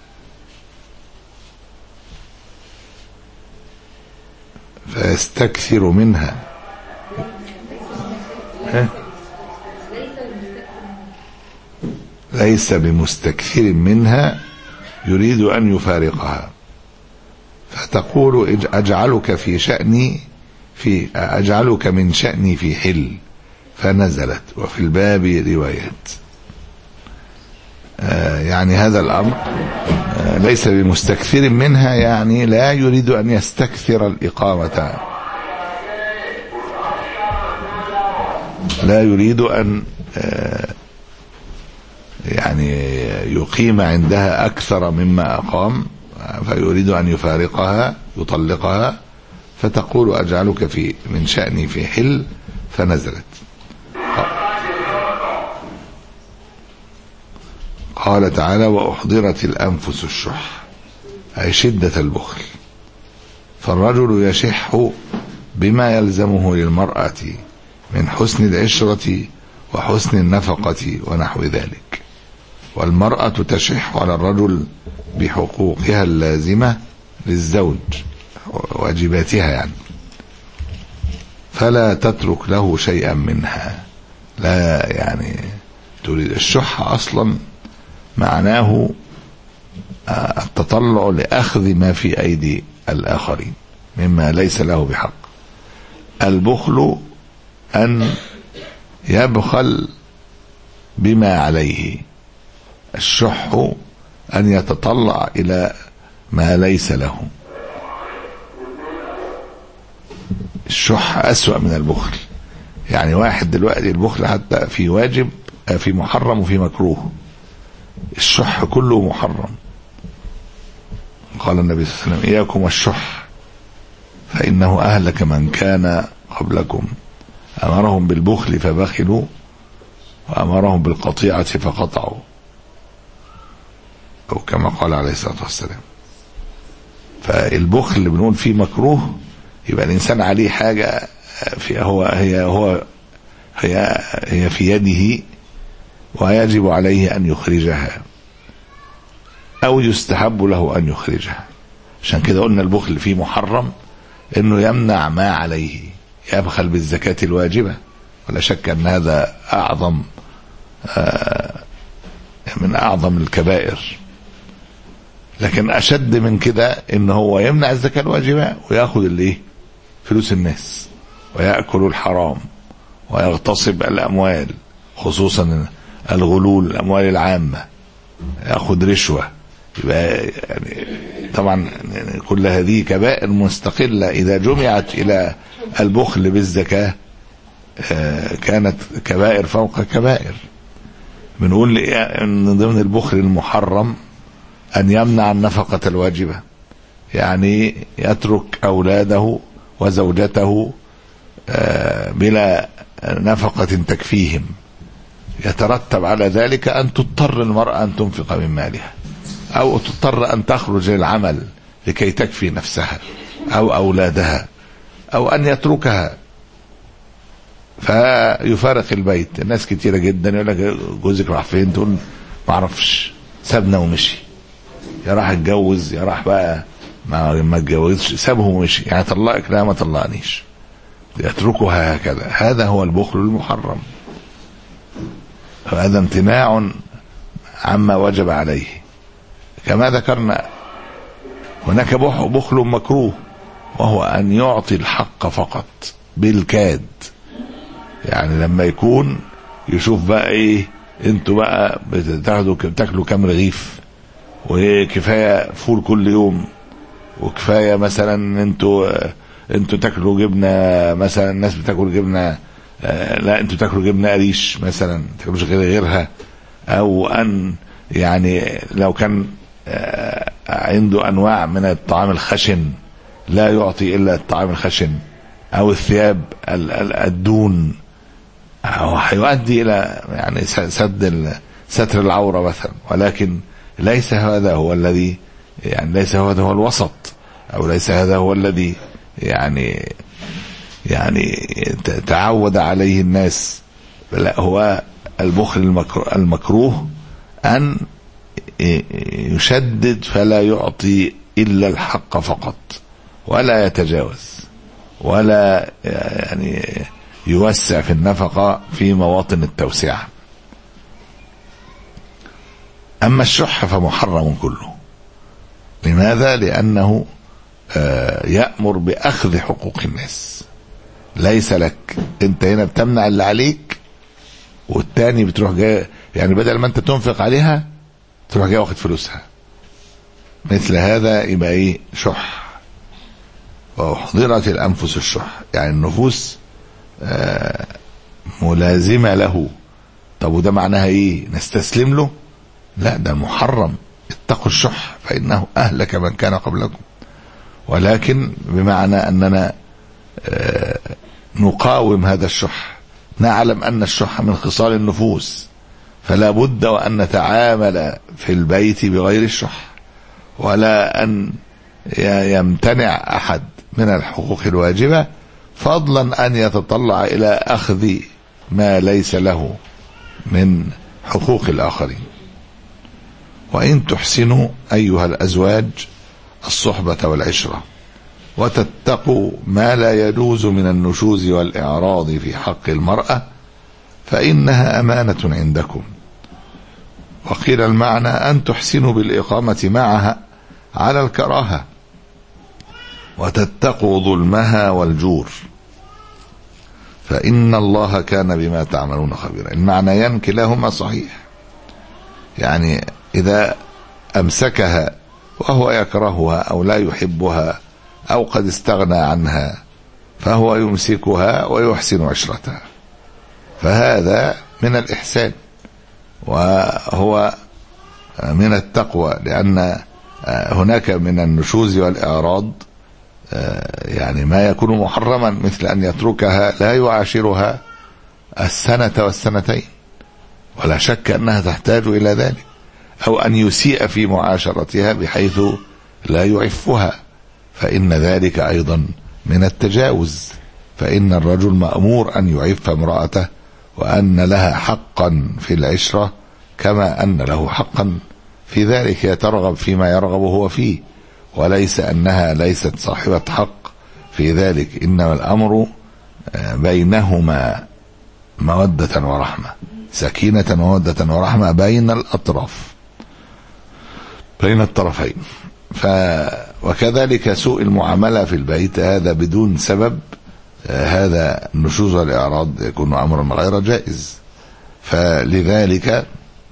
فيستكثر منها ليس بمستكثر منها يريد أن يفارقها، فتقول أجعلك في شأني في أجعلك من شأني في حل، فنزلت. وفي الباب روايات. آه يعني هذا الأمر آه ليس بمستكثر منها، يعني لا يريد أن يستكثر الإقامة، لا يريد أن آه يعني يقيم عندها أكثر مما أقام، فيريد أن يفارقها يطلقها، فتقول أجعلك في من شأني في حل، فنزلت. قال تعالى وأحضرت الأنفس الشح أي شدة البخل. فالرجل يشح بما يلزمه للمرأة من حسن العشرة وحسن النفقة ونحو ذلك، والمرأة تشح على الرجل بحقوقها اللازمة للزوج واجباتها يعني، فلا تترك له شيئا منها. لا يعني تريد الشح أصلا معناه التطلع لأخذ ما في أيدي الآخرين مما ليس له بحق. البخل أن يبخل بما عليه، الشح أن يتطلع إلى ما ليس له. الشح أسوأ من البخل. يعني واحد دلوقتي البخل حتى في واجب في محرم وفي مكروه، الشح كله محرم. قال النبي صلى الله عليه وسلم إياكم والشح فإنه أهلك من كان قبلكم، أمرهم بالبخل فبخلوا وأمرهم بالقطيعة فقطعوا، أو كما قال عليه الصلاة والسلام. فالبخل اللي بنقول فيه مكروه يبقى الإنسان عليه حاجة في هو هي هو هي هي في يده ويجب عليه أن يخرجها أو يستحب له أن يخرجها. عشان كده قلنا البخل فيه محرم إنه يمنع ما عليه، يبخل بالزكاة الواجبة، ولا شك أن هذا أعظم من أعظم الكبائر. لكن أشد من كده إن هو يمنع الزكاة الواجبة ويأخذ اللي فلوس الناس ويأكل الحرام ويغتصب الأموال، خصوصا الغلول الأموال العامة، يأخذ رشوة. يبقى يعني طبعا كل هذه كبائر مستقلة إذا جمعت إلى البخل بالزكاة كانت كبائر فوق كبائر. بنقول إن ضمن البخل المحرم أن يمنع النفقة الواجبة، يعني يترك أولاده وزوجته بلا نفقة تكفيهم، يترتب على ذلك أن تضطر المرأة أن تنفق من مالها، أو تضطر أن تخرج للعمل لكي تكفي نفسها أو أولادها، أو أن يتركها فيفارق البيت. الناس كتيرة جدا يقول لك جوزك راح فين، تقول ما اعرفش سابنا ومشي، يا راح اتجوز يا راح بقى ما اتجوزش، سابه ومشي، يعني طلقك لا ما طلقنيش، يتركها هكذا. هذا هو البخل المحرم، هذا امتناع عما وجب عليه. كما ذكرنا هناك بخل مكروه، وهو أن يعطي الحق فقط بالكاد. يعني لما يكون يشوف بقى ايه، انتوا بقى بتاخدوا بتاكلوا كام رغيف وكفايه فول كل يوم، وكفايه مثلا انتوا انتوا تاكلوا جبنه، مثلا الناس بتاكل جبنه لا انتوا تاكلوا جبنه قريش مثلا، ما تاكلوش غير غيرها. او ان يعني لو كان عنده انواع من الطعام الخشن لا يعطي الا الطعام الخشن، او الثياب الدون، هيؤدي الى يعني سد ستر العوره مثلا. ولكن ليس هذا هو الذي يعني ليس هذا هو الوسط، او ليس هذا هو الذي يعني يعني تعود عليه الناس. لا، هو البخل المكروه ان يشدد فلا يعطي الا الحق فقط، ولا يتجاوز، ولا يعني يوسع في النفقة في مواطن التوسعة. أما الشح فمحرم كله. لماذا؟ لأنه يأمر بأخذ حقوق الناس. ليس لك، أنت هنا بتمنع اللي عليك، والتاني بتروح جاي يعني بدل ما أنت تنفق عليها تروح جاي واخد فلوسها. مثل هذا يبقى إيه؟ شح. وأحضرت الأنفس الشح، يعني النفوس ملازمة له. طب وده معناها ايه؟ نستسلم له؟ لا، ده محرم. اتقوا الشح فإنه أهلك من كان قبلكم. ولكن بمعنى أننا نقاوم هذا الشح، نعلم أن الشح من خصال النفوس، فلا بد وأن نتعامل في البيت بغير الشح، ولا أن يمتنع أحد من الحقوق الواجبة، فضلا أن يتطلع إلى أخذ ما ليس له من حقوق الآخرين. وإن تحسنوا أيها الأزواج الصحبة والعشرة وتتقوا ما لا يجوز من النشوز والإعراض في حق المرأة فإنها أمانة عندكم. وقيل المعنى أن تحسنوا بالإقامة معها على الكراهة وتتقوا ظلمها والجور، فإن الله كان بما تعملون خبيرا. المعنى ينكلهما صحيح، يعني إذا أمسكها وهو يكرهها أو لا يحبها أو قد استغنى عنها فهو يمسكها ويحسن عشرتها، فهذا من الإحسان وهو من التقوى، لأن هناك من النشوز والإعراض يعني ما يكون محرما، مثل أن يتركها لا يعاشرها السنة والسنتين ولا شك أنها تحتاج إلى ذلك، أو أن يسيء في معاشرتها بحيث لا يعفها، فإن ذلك أيضا من التجاوز. فإن الرجل مأمور أن يعف امرأته وأن لها حقا في العشرة كما أن له حقا في ذلك، يترغب فيما يرغب هو فيه، وليس أنها ليست صاحبة حق في ذلك، إنما الأمر بينهما مودة ورحمة، سكينة ومودة ورحمة بين الأطراف، بين الطرفين. ف وكذلك سوء المعاملة في البيت هذا بدون سبب، هذا النشوز والإعراض يكون أمرا غير جائز. فلذلك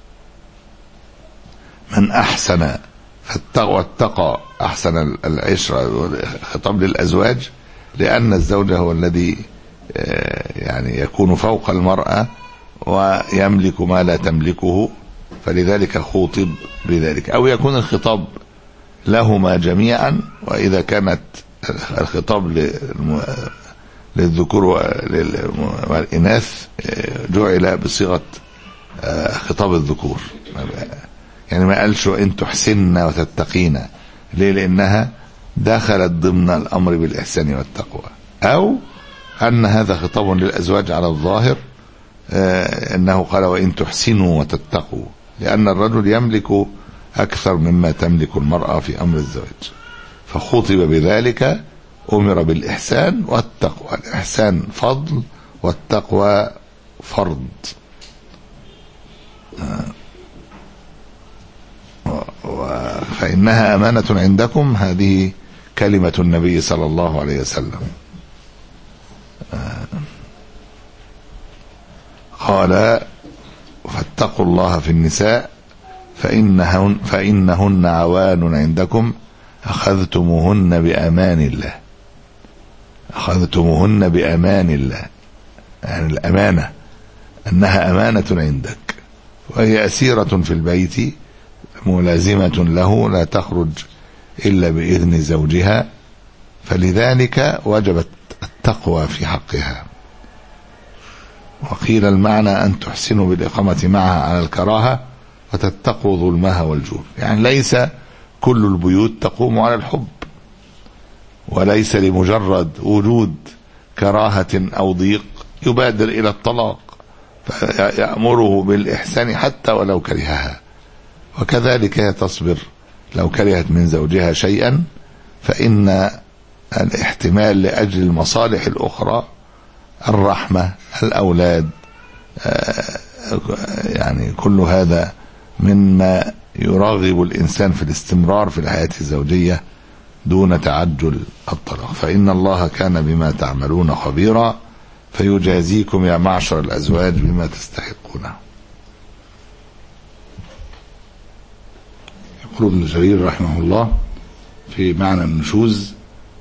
من أحسن فالتقوى اتقى أحسن العشرة، خطاب للأزواج، لأن الزوج هو الذي يعني يكون فوق المرأة ويملك ما لا تملكه، فلذلك خوطب بذلك. أو يكون الخطاب لهما جميعا، وإذا كانت الخطاب للذكور والإناث جعل بصيغة خطاب الذكور، يعني ما قالش وإن تحسن وتتقين، ليه؟ لأنها دخلت ضمن الأمر بالإحسان والتقوى. أو أن هذا خطاب للأزواج على الظاهر، أنه قال وإن تحسنوا وتتقوا، لأن الرجل يملك أكثر مما تملك المرأة في أمر الزواج، فخطب بذلك، أمر بالإحسان والتقوى. الإحسان فضل والتقوى فرض. فإنها أمانة عندكم، هذه كلمة النبي صلى الله عليه وسلم. قال فاتقوا الله في النساء فإنهن, فإنهن عوان عندكم أخذتموهن بأمان الله، أخذتموهن بأمان الله، يعني الأمانة أنها أمانة عندك، وهي أسيرة في البيت ملازمة له لا تخرج إلا بإذن زوجها، فلذلك وجبت التقوى في حقها. وقيل المعنى أن تحسنوا بالإقامة معها على الكراهة وتتقوا ظلمها والجور، يعني ليس كل البيوت تقوم على الحب، وليس لمجرد وجود كراهة أو ضيق يبادر إلى الطلاق، فيأمره بالإحسان حتى ولو كرهها. وكذلك هي تصبر لو كرهت من زوجها شيئا، فإن الاحتمال لأجل المصالح الأخرى، الرحمة، الأولاد، يعني كل هذا مما يرغب الإنسان في الاستمرار في الحياة الزوجية دون تعجل الطلاق. فإن الله كان بما تعملون خبيرا فيجازيكم يا معشر الأزواج بما تستحقونه. يقول ابن جرير رحمه الله في معنى النشوز،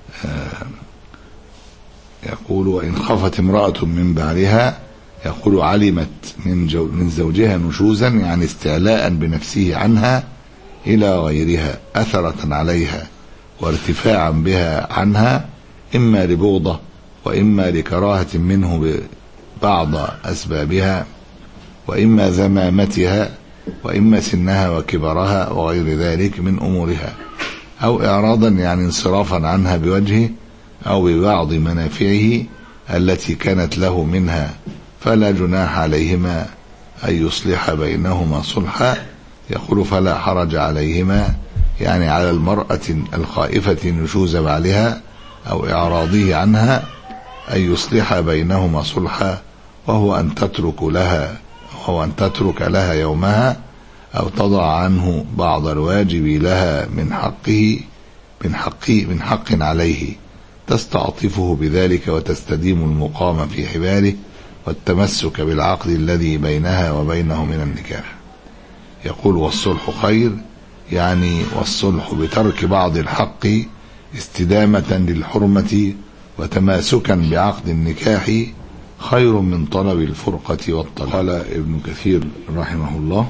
يقول وإن خفت امرأة من بعلها، يقول علمت من, جو من زوجها نشوزا، يعني استعلاء بنفسه عنها إلى غيرها، أثرة عليها وارتفاعا بها عنها، إما لبغضة وإما لكراهة منه ببعض أسبابها، وإما ذمامتها وإما سنها وكبرها وغير ذلك من أمورها، أو إعراضا يعني انصرافا عنها بوجهه أو ببعض منافعه التي كانت له منها، فلا جناح عليهما أن يصلح بينهما صلحا. يقول فلا حرج عليهما يعني على المرأة الخائفة نشوز بعلها أو إعراضه عنها أن يصلح بينهما صلحا، وهو أن تترك لها وهو أن تترك لها يومها أو تضع عنه بعض الواجب لها من حقه من حقه من حق عليه، تستعطفه بذلك وتستديم المقام في حباله والتمسك بالعقد الذي بينها وبينه من النكاح. يقول والصلح خير يعني والصلح بترك بعض الحق استدامة للحرمة وتماسكا بعقد النكاح خير من طلب الفرقة والطلاق. قال ابن كثير رحمه الله: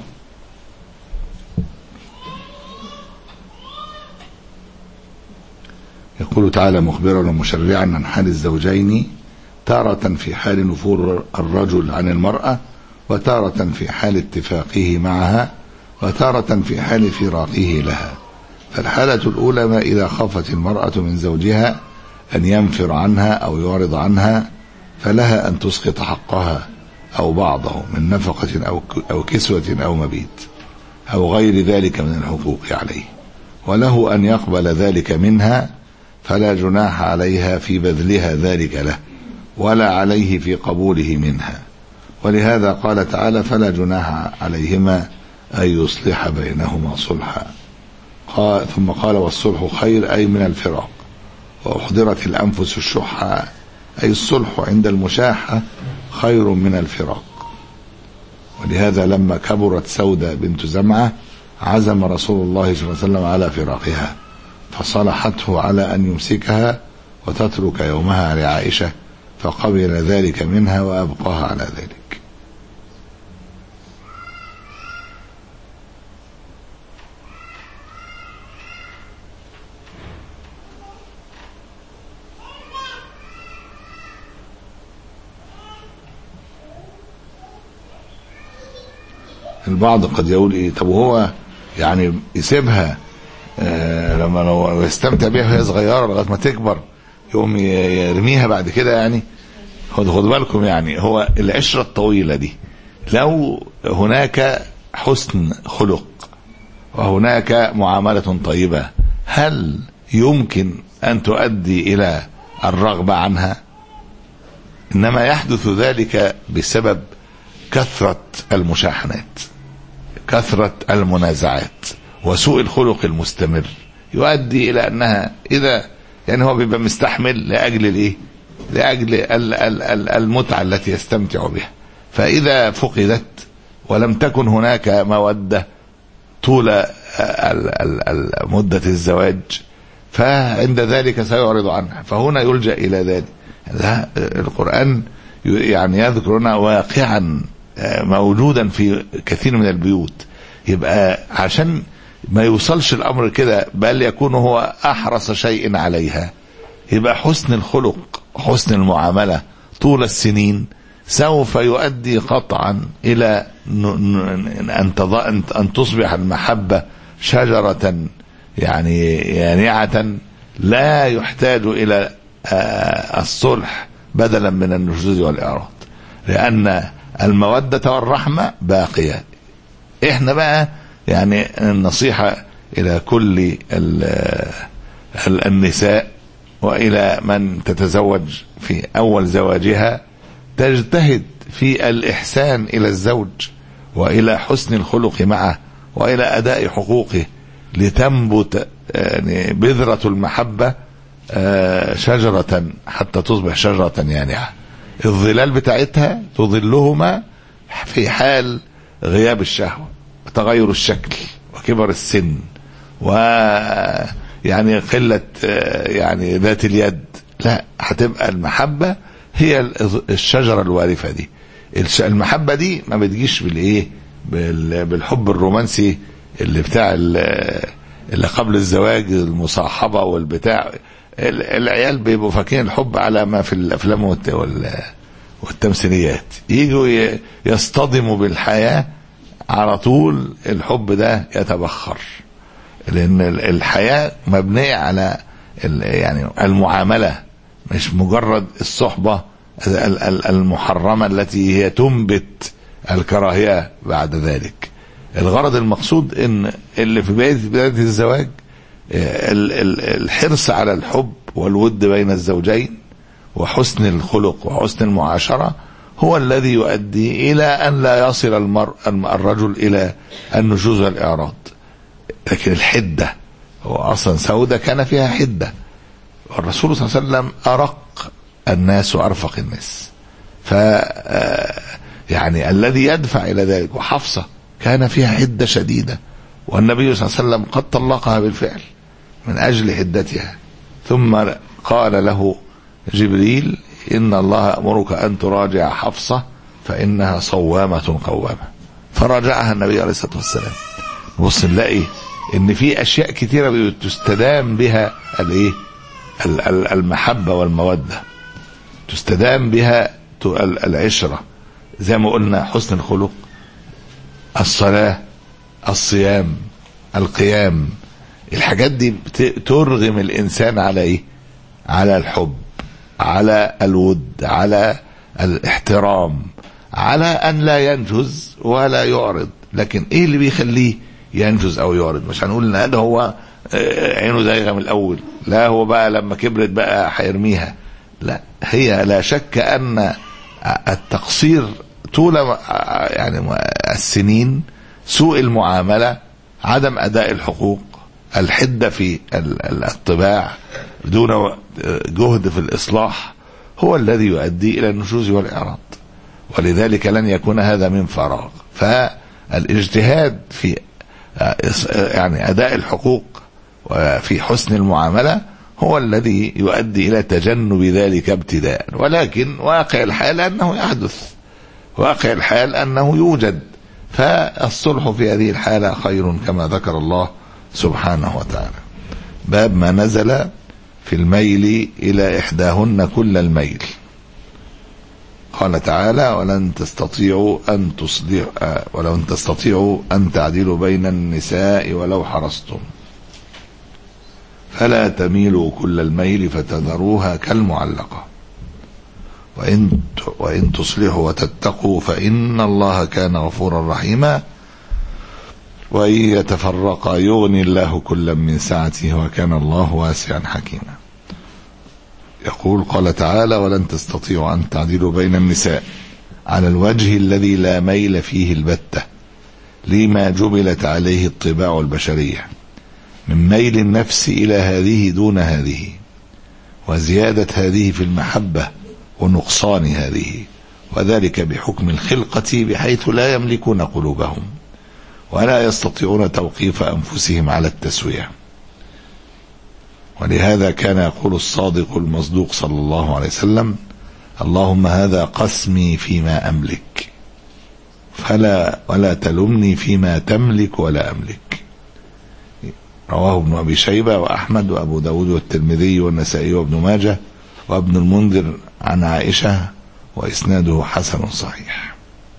يقول تعالى مخبرا ومشرعا عن حال الزوجين تارة في حال نفور الرجل عن المرأة، وتارة في حال اتفاقه معها، وتارة في حال فراقه لها. فالحالة الأولى ما إذا خافت المرأة من زوجها أن ينفر عنها أو يعرض عنها، فلها أن تسقط حقها أو بعضه من نفقة أو أو كسوة أو مبيت أو غير ذلك من الحقوق عليه، وله أن يقبل ذلك منها، فلا جناح عليها في بذلها ذلك له ولا عليه في قبوله منها. ولهذا قال تعالى: فلا جناح عليهما أن يصلح بينهما صلحا. قال ثم قال: والصلح خير أي من الفراق. وأحضرت الأنفس الشح أي الصلح عند المشاحة خير من الفراق. ولهذا لما كبرت سودة بنت زمعة عزم رسول الله صلى الله عليه وسلم على فراقها، فصلحته على أن يمسكها وتترك يومها لعائشة، فقبل ذلك منها وأبقاها على ذلك. البعض قد يقول ايه، طب وهو يعني يسيبها آه لما لو يستمتع بيها وهي صغيره لغايه ما تكبر يقوم يرميها بعد كده؟ يعني خد خد بالكم، يعني هو العشره الطويله دي لو هناك حسن خلق وهناك معامله طيبه، هل يمكن ان تؤدي الى الرغبه عنها؟ انما يحدث ذلك بسبب كثرة المشاحنات، كثرة المنازعات، وسوء الخلق المستمر، يؤدي إلى أنها إذا يعني هو بيبقى مستحمل لأجل الإيه؟ لأجل المتعة التي يستمتع بها، فإذا فقدت ولم تكن هناك مودة طول مدة الزواج، فعند ذلك سيعرض عنها، فهنا يلجأ إلى ذلك. القرآن يعني يذكرنا واقعا موجودا في كثير من البيوت، يبقى عشان ما يوصلش الأمر كده بل يكون هو أحرص شيء عليها، يبقى حسن الخلق حسن المعاملة طول السنين سوف يؤدي قطعا إلى أن تصبح المحبة شجرة يعني يانعة لا يحتاج إلى الصلح بدلا من النشوز والإعراض، لأن المودة والرحمة باقية. إحنا بقى يعني النصيحة إلى كل النساء وإلى من تتزوج في أول زواجها، تجتهد في الإحسان إلى الزوج وإلى حسن الخلق معه وإلى أداء حقوقه، لتنبت يعني بذرة المحبة شجرة حتى تصبح شجرة يانعة، الظلال بتاعتها تظلهما في حال غياب الشهوة وتغير الشكل وكبر السن ويعني قلة يعني ذات اليد. لا، هتبقى المحبة هي الشجرة الوارفة دي. المحبة دي ما بتجيش بالايه بالحب الرومانسي اللي بتاع اللي قبل الزواج، المصاحبة والبتاع. العيال بيبقوا فاكرين الحب على ما في الافلام والتمثيليات، يجوا يصطدموا بالحياة على طول الحب ده يتبخر، لأن الحياة مبنية على يعني المعاملة، مش مجرد الصحبة المحرمة التي هي تنبت الكراهية بعد ذلك. الغرض المقصود ان اللي في بداية الزواج الحرص على الحب والود بين الزوجين وحسن الخلق وحسن المعاشرة هو الذي يؤدي إلى أن لا يصل المرء الرجل إلى النشوز والإعراض. لكن الحدة، هو أصلا سودة كان فيها حدة، والرسول صلى الله عليه وسلم أرق الناس وأرفق الناس، ف يعني الذي يدفع إلى ذلك. وحفصة كان فيها حدة شديدة، والنبي صلى الله عليه وسلم قد طلقها بالفعل من أجل حدتها، ثم قال له جبريل إن الله أمرك أن تراجع حفصة فإنها صوامة قوامة، فراجعها النبي عليه الصلاة والسلام. بص نلاقي إن في أشياء كثيرة تستدام بها الإيه المحبة والمودة، تستدام بها العشرة، زي ما قلنا حسن الخلق، الصلاة، الصيام، القيام، الحاجات دي ترغم الإنسان على إيه؟ على الحب، على الود، على الاحترام، على أن لا ينجز ولا يعرض. لكن إيه اللي بيخليه ينجز أو يعرض؟ مش هنقول إن هذا هو عينه زايغة من الأول، لا هو بقى لما كبرت بقى هيرميها، لا، هي لا شك أن التقصير طول يعني السنين، سوء المعاملة، عدم أداء الحقوق، الحدة في الطباع دون جهد في الإصلاح هو الذي يؤدي إلى النشوز والإعراض. ولذلك لن يكون هذا من فراغ. فالاجتهاد في يعني أداء الحقوق وفي حسن المعاملة هو الذي يؤدي إلى تجنب ذلك ابتداء. ولكن واقع الحال أنه يحدث، واقع الحال أنه يوجد، فالصلح في هذه الحالة خير كما ذكر الله سبحانه وتعالى. باب ما نزل في الميل إلى إحداهن كل الميل. قال تعالى ولن تستطيعوا أن تصلحوا ولن تستطيعوا أن تعدلوا بين النساء ولو حرصتم فلا تميلوا كل الميل فتذروها كالمعلقة وإن وإن تصلحوا وتتقوا فإن الله كان غفورا رحيما وإن يتفرقا يغني الله كلا من سعته وكان الله واسعا حكيما. يقول قال تعالى ولن تستطيعوا أن تعدلوا بين النساء على الوجه الذي لا ميل فيه البتة لما جبلت عليه الطباع البشرية من ميل النفس إلى هذه دون هذه، وزيادة هذه في المحبة ونقصان هذه، وذلك بحكم الخلقة بحيث لا يملكون قلوبهم ولا يستطيعون توقيف أنفسهم على التسوية. ولهذا كان يقول الصادق المصدوق صلى الله عليه وسلم اللهم هذا قسمي فيما أملك فلا ولا تلمني فيما تملك ولا أملك. رواه ابن أبي شيبة وأحمد وأبو داود والترمذي والنسائي وابن ماجه وابن المنذر عن عائشة وإسناده حسن صحيح.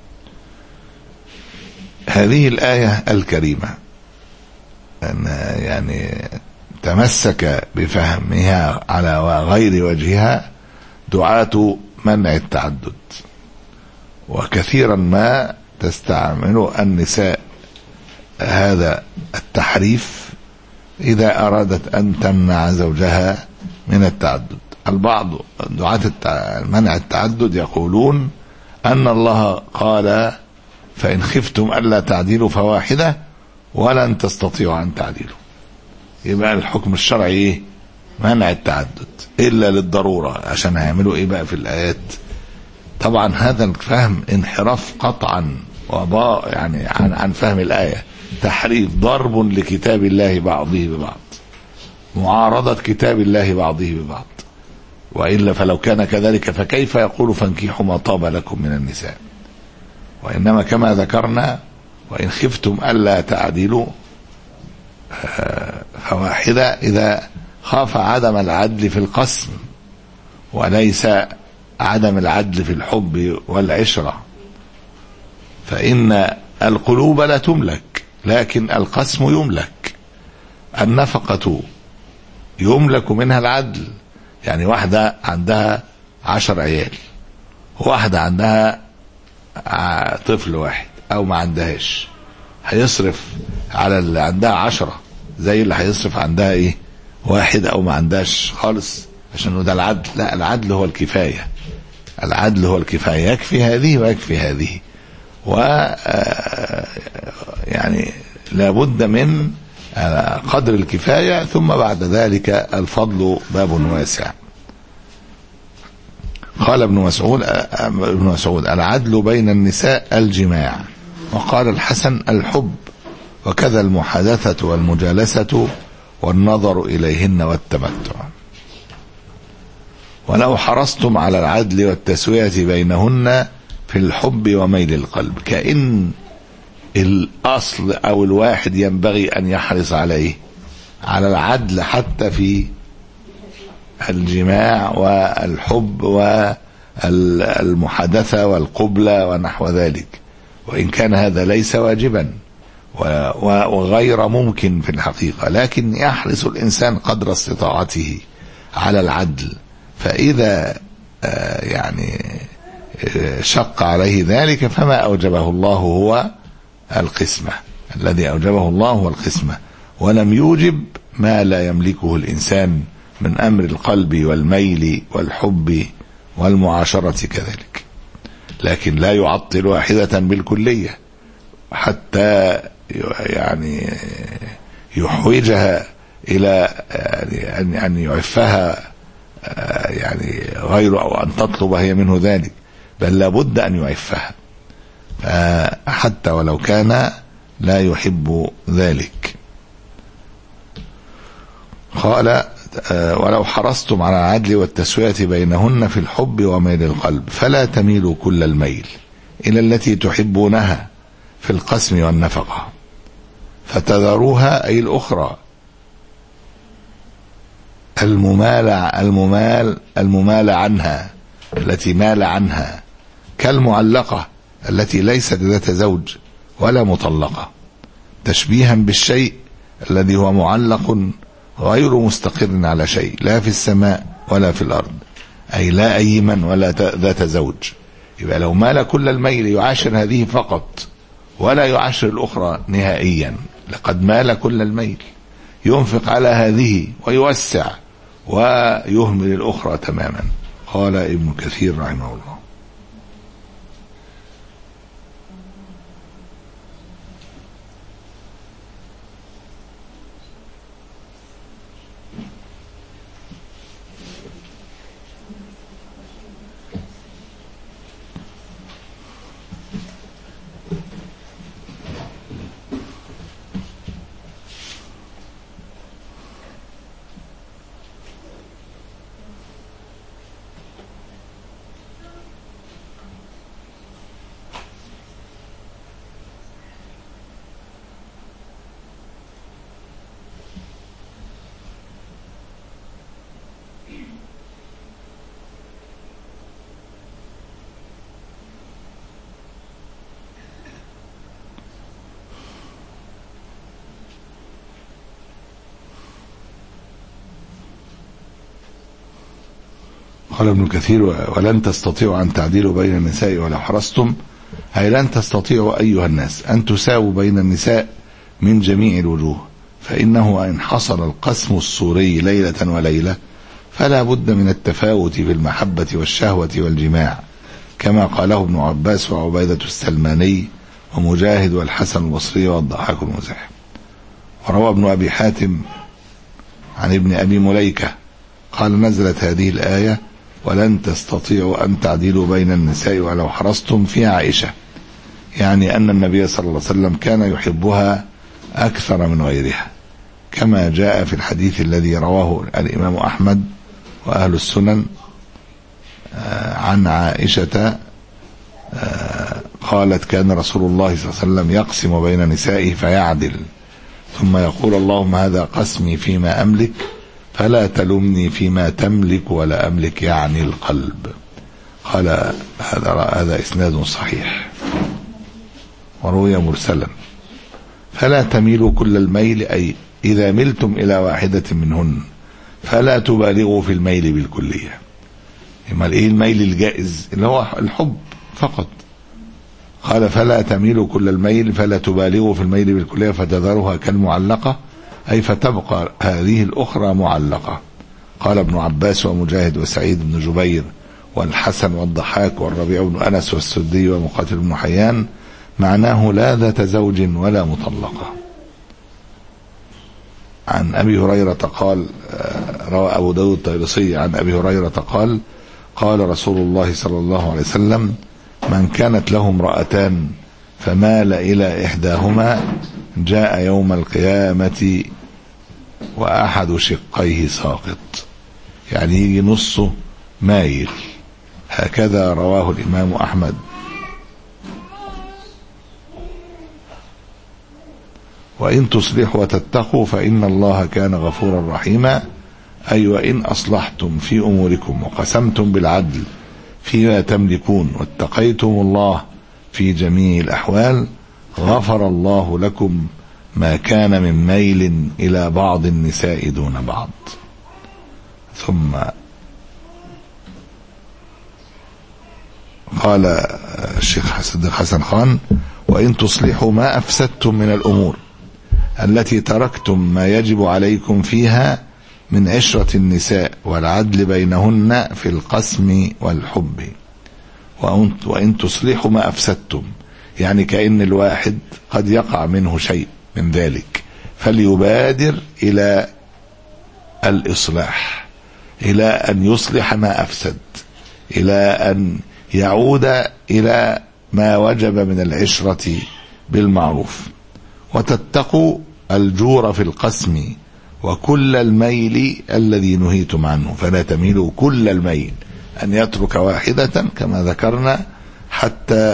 هذه الآية الكريمة أن يعني تمسك بفهمها على غير وجهها دعاة منع التعدد، وكثيرا ما تستعمل النساء هذا التحريف إذا أرادت أن تمنع زوجها من التعدد. البعض دعاة منع التعدد يقولون أن الله قال فإن خفتم ألا تعدلوا فواحدة ولن تستطيعوا أن تعدلوا، يبقى الحكم الشرعي إيه؟ منع التعدد إلا للضرورة. عشان هيعملوا إيه بقى في الآيات؟ طبعا هذا الفهم انحراف قطعا وضاء يعني عن, عن فهم الآية، تحريف، ضرب لكتاب الله بعضه ببعض، معارضة كتاب الله بعضه ببعض. وإلا فلو كان كذلك فكيف يقول فانكحوا ما طاب لكم من النساء؟ وإنما كما ذكرنا وإن خفتم ألا تعدلوا فواحدة إذا خاف عدم العدل في القسم وليس عدم العدل في الحب والعشرة، فإن القلوب لا تملك لكن القسم يملك. النفقة يملك منها العدل، يعني واحدة عندها عشر عيال، واحدة عندها طفل واحد أو ما عندهاش، هيصرف على اللي عندها عشرة زي اللي هيصرف عندها ايه واحد او ما عندهاش خالص، عشان ده العدل؟ لا، العدل هو الكفاية، العدل هو الكفاية، يكفي هذه ويكفي هذه. و يعني لابد من قدر الكفاية، ثم بعد ذلك الفضل باب واسع. قال ابن مسعود ابن مسعود العدل بين النساء الجماع، وقال الحسن الحب، وكذا المحادثة والمجالسة والنظر إليهن والتمتع. ولو حرصتم على العدل والتسوية بينهن في الحب وميل القلب، كأن الأصل أو الواحد ينبغي أن يحرص عليه على العدل حتى في الجماع والحب والمحادثة والقبلة ونحو ذلك، وإن كان هذا ليس واجبا وغير ممكن في الحقيقة، لكن يحرص الإنسان قدر استطاعته على العدل. فإذا يعني شق عليه ذلك فما أوجبه الله هو القسمة، الذي أوجبه الله هو القسمة، ولم يوجب ما لا يملكه الإنسان من أمر القلب والميل والحب والمعاشرة كذلك. لكن لا يعطل واحدة بالكلية حتى يعني يحوجها إلى أن يعفها يعني غير، أو أن تطلب هي منه ذلك، بل لابد أن يعفها حتى ولو كان لا يحب ذلك. قال ولو حرصتم على العدل والتسوية بينهن في الحب وميل القلب فلا تميلوا كل الميل إلى التي تحبونها في القسم والنفقة فتذروها، أي الأخرى الممال الممال الممال عنها، التي مال عنها، كالمعلقة التي ليست ذات زوج ولا مطلقة، تشبيها بالشيء الذي هو معلق غير مستقر على شيء، لا في السماء ولا في الأرض، أي لا أيمن ولا ذات زوج. يبقى لو مال كل الميل يعاشر هذه فقط ولا يعاشر الأخرى نهائيا، لقد مال كل الميل، ينفق على هذه ويوسع ويهمل الأخرى تماما. قال ابن كثير رحمه الله: قال ابن كثير: ولن تستطيعوا أن تعدلوا بين النساء ولو حرصتم، أي لن تستطيعوا أيها الناس أن تساووا بين النساء من جميع الوجوه، فإنه إن حصل القسم الصوري ليلة وليلة فلا بد من التفاوت في المحبة والشهوة والجماع، كما قاله ابن عباس وعبيدة السلماني ومجاهد والحسن البصري والضحاك المزاحم. وروى ابن أبي حاتم عن ابن أبي مليكة قال: نزلت هذه الآية: ولن تستطيعوا أن تعدلوا بين النساء ولو حرصتم، في عائشة، يعني أن النبي صلى الله عليه وسلم كان يحبها أكثر من غيرها، كما جاء في الحديث الذي رواه الإمام أحمد وأهل السنن عن عائشة قالت: كان رسول الله صلى الله عليه وسلم يقسم بين نسائه فيعدل، ثم يقول: اللهم هذا قسمي فيما أملك فلا تلمني فيما تملك ولا أملك، يعني القلب. قال هذا هذا إسناد صحيح وروي مرسلا. فلا تميلوا كل الميل، أي إذا ملتم إلى واحدة منهن فلا تبالغوا في الميل بالكلية. إما إيه الميل الجائز اللي هو الحب فقط. قال فلا تميلوا كل الميل فلا تبالغوا في الميل بالكلية فتذرها كالمعلقة، أي فتبقى هذه الأخرى معلقة. قال ابن عباس ومجاهد وسعيد بن جبير والحسن والضحاك والربيع بن أنس والسدي ومقاتل بن حيان معناه لا ذات زوج ولا مطلقة. عن أبي هريرة قال، روى أبو داود الطيالسي عن أبي هريرة قال قال رسول الله صلى الله عليه وسلم: من كانت له امرأتان فمال إلى إحداهما جاء يوم القيامة وأحد شقيه ساقط، يعني يجي نصه مايل. هكذا رواه الإمام أحمد. وإن تصلحوا وتتقوا فإن الله كان غفورا رحيما، أي وإن أصلحتم في أموركم وقسمتم بالعدل فيما تملكون واتقيتم الله في جميع الأحوال غفر الله لكم ما كان من ميل إلى بعض النساء دون بعض. ثم قال الشيخ الصديق حسن خان: وإن تصلحوا ما أفسدتم من الأمور التي تركتم ما يجب عليكم فيها من عشرة النساء والعدل بينهن في القسم والحب. وإن تصلحوا ما أفسدتم، يعني كأن الواحد قد يقع منه شيء من ذلك فليبادر إلى الإصلاح، إلى أن يصلح ما أفسد، إلى أن يعود إلى ما وجب من العشرة بالمعروف. وتتقوا الجور في القسم وكل الميل الذي نهيتم عنه، فلا تميلوا كل الميل، أن يترك واحدة كما ذكرنا حتى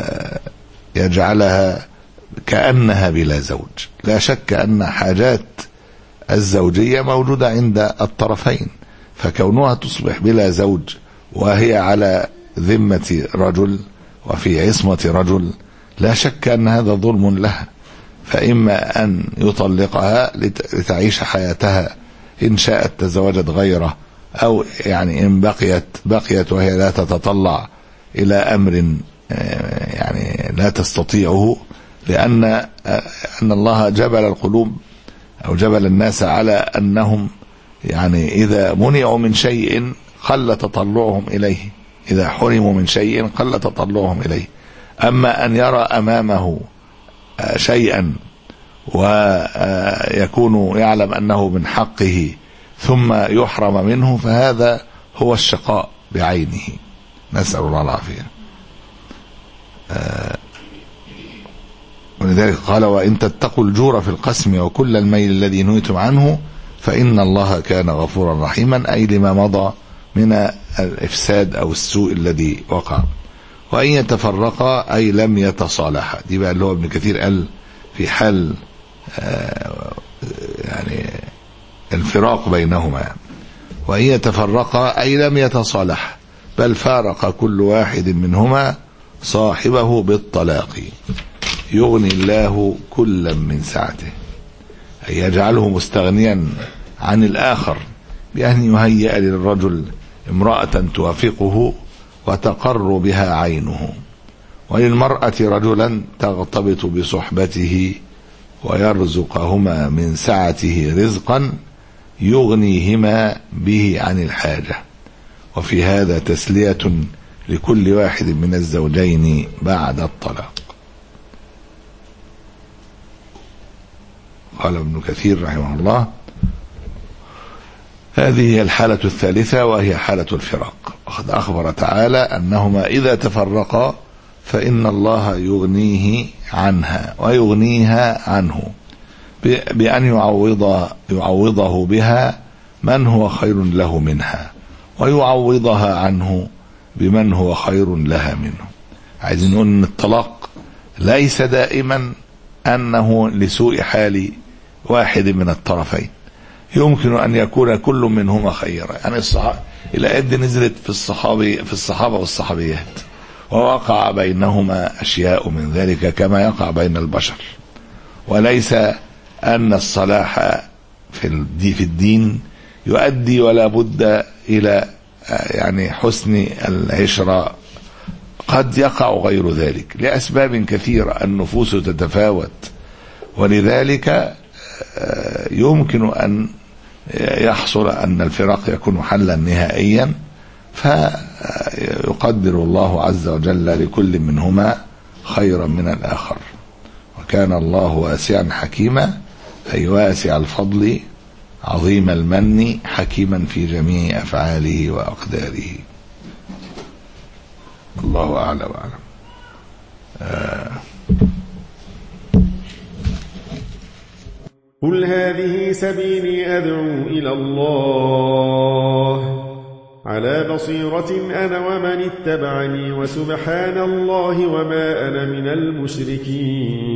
يجعلها كأنها بلا زوج. لا شك أن حاجات الزوجية موجودة عند الطرفين، فكونها تصبح بلا زوج وهي على ذمة رجل وفي عصمة رجل لا شك أن هذا ظلم لها، فإما أن يطلقها لتعيش حياتها، إن شاءت تزوجت غيره، أو يعني إن بقيت بقيت وهي لا تتطلع إلى أمر يعني لا تستطيعه، لأن أن الله جبل القلوب أو جبل الناس على أنهم يعني إذا منعوا من شيء قل تطلعهم إليه، إذا حرموا من شيء قل تطلعهم إليه. أما أن يرى أمامه شيئا ويكون يعلم أنه من حقه ثم يحرم منه، فهذا هو الشقاء بعينه، نسأل الله العافية. ولذلك قال: وإن تتقوا الجور في القسم وكل الميل الذي نهيتم عنه فإن الله كان غفورا رحيما، أي لما مضى من الإفساد أو السوء الذي وقع. وإن يتفرقا أي لم يتصالحا، دي بقى اللي هو ابن كثير قال في حال يعني الفراق بينهما. وإن يتفرقا أي لم يتصالحا بل فارق كل واحد منهما صاحبه بالطلاق يغني الله كلا من سعته، أي يجعله مستغنيا عن الآخر بأن يهيئ للرجل امرأة توافقه وتقر بها عينه، وللمرأة رجلا تغتبط بصحبته ويرزقهما من سعته رزقا يغنيهما به عن الحاجة. وفي هذا تسلية لكل واحد من الزوجين بعد الطلاق. قال ابن كثير رحمه الله: هذه هي الحالة الثالثة وهي حالة الفراق. وقد أخبر تعالى أنهما إذا تفرقا فإن الله يغنيه عنها ويغنيها عنه بأن يعوض يعوضه بها من هو خير له منها، ويعوضها عنه بمن هو خير لها منه. عايزين نقول أن الطلاق ليس دائما أنه لسوء حال واحد من الطرفين، يمكن أن يكون كل منهما خيرا. يعني الصحابة الآية دي نزلت في الصحابي في الصحابة والصحابيات، ووقع بينهما أشياء من ذلك كما يقع بين البشر، وليس أن الصلاح في في الدين يؤدي ولا بد إلى يعني حسن العشرة. قد يقع غير ذلك لأسباب كثيرة، النفوس تتفاوت، ولذلك يمكن أن يحصل أن الفراق يكون حلا نهائيا، فيقدر الله عز وجل لكل منهما خيرا من الآخر. وكان الله واسعا حكيما، أي واسع الفضل عظيم المن حكيما في جميع أفعاله وأقداره. الله أعلى وأعلم. آه. قل هذه سبيلي أدعو إلى الله على بصيرة أنا ومن اتبعني، وسبحان الله وما أنا من المشركين.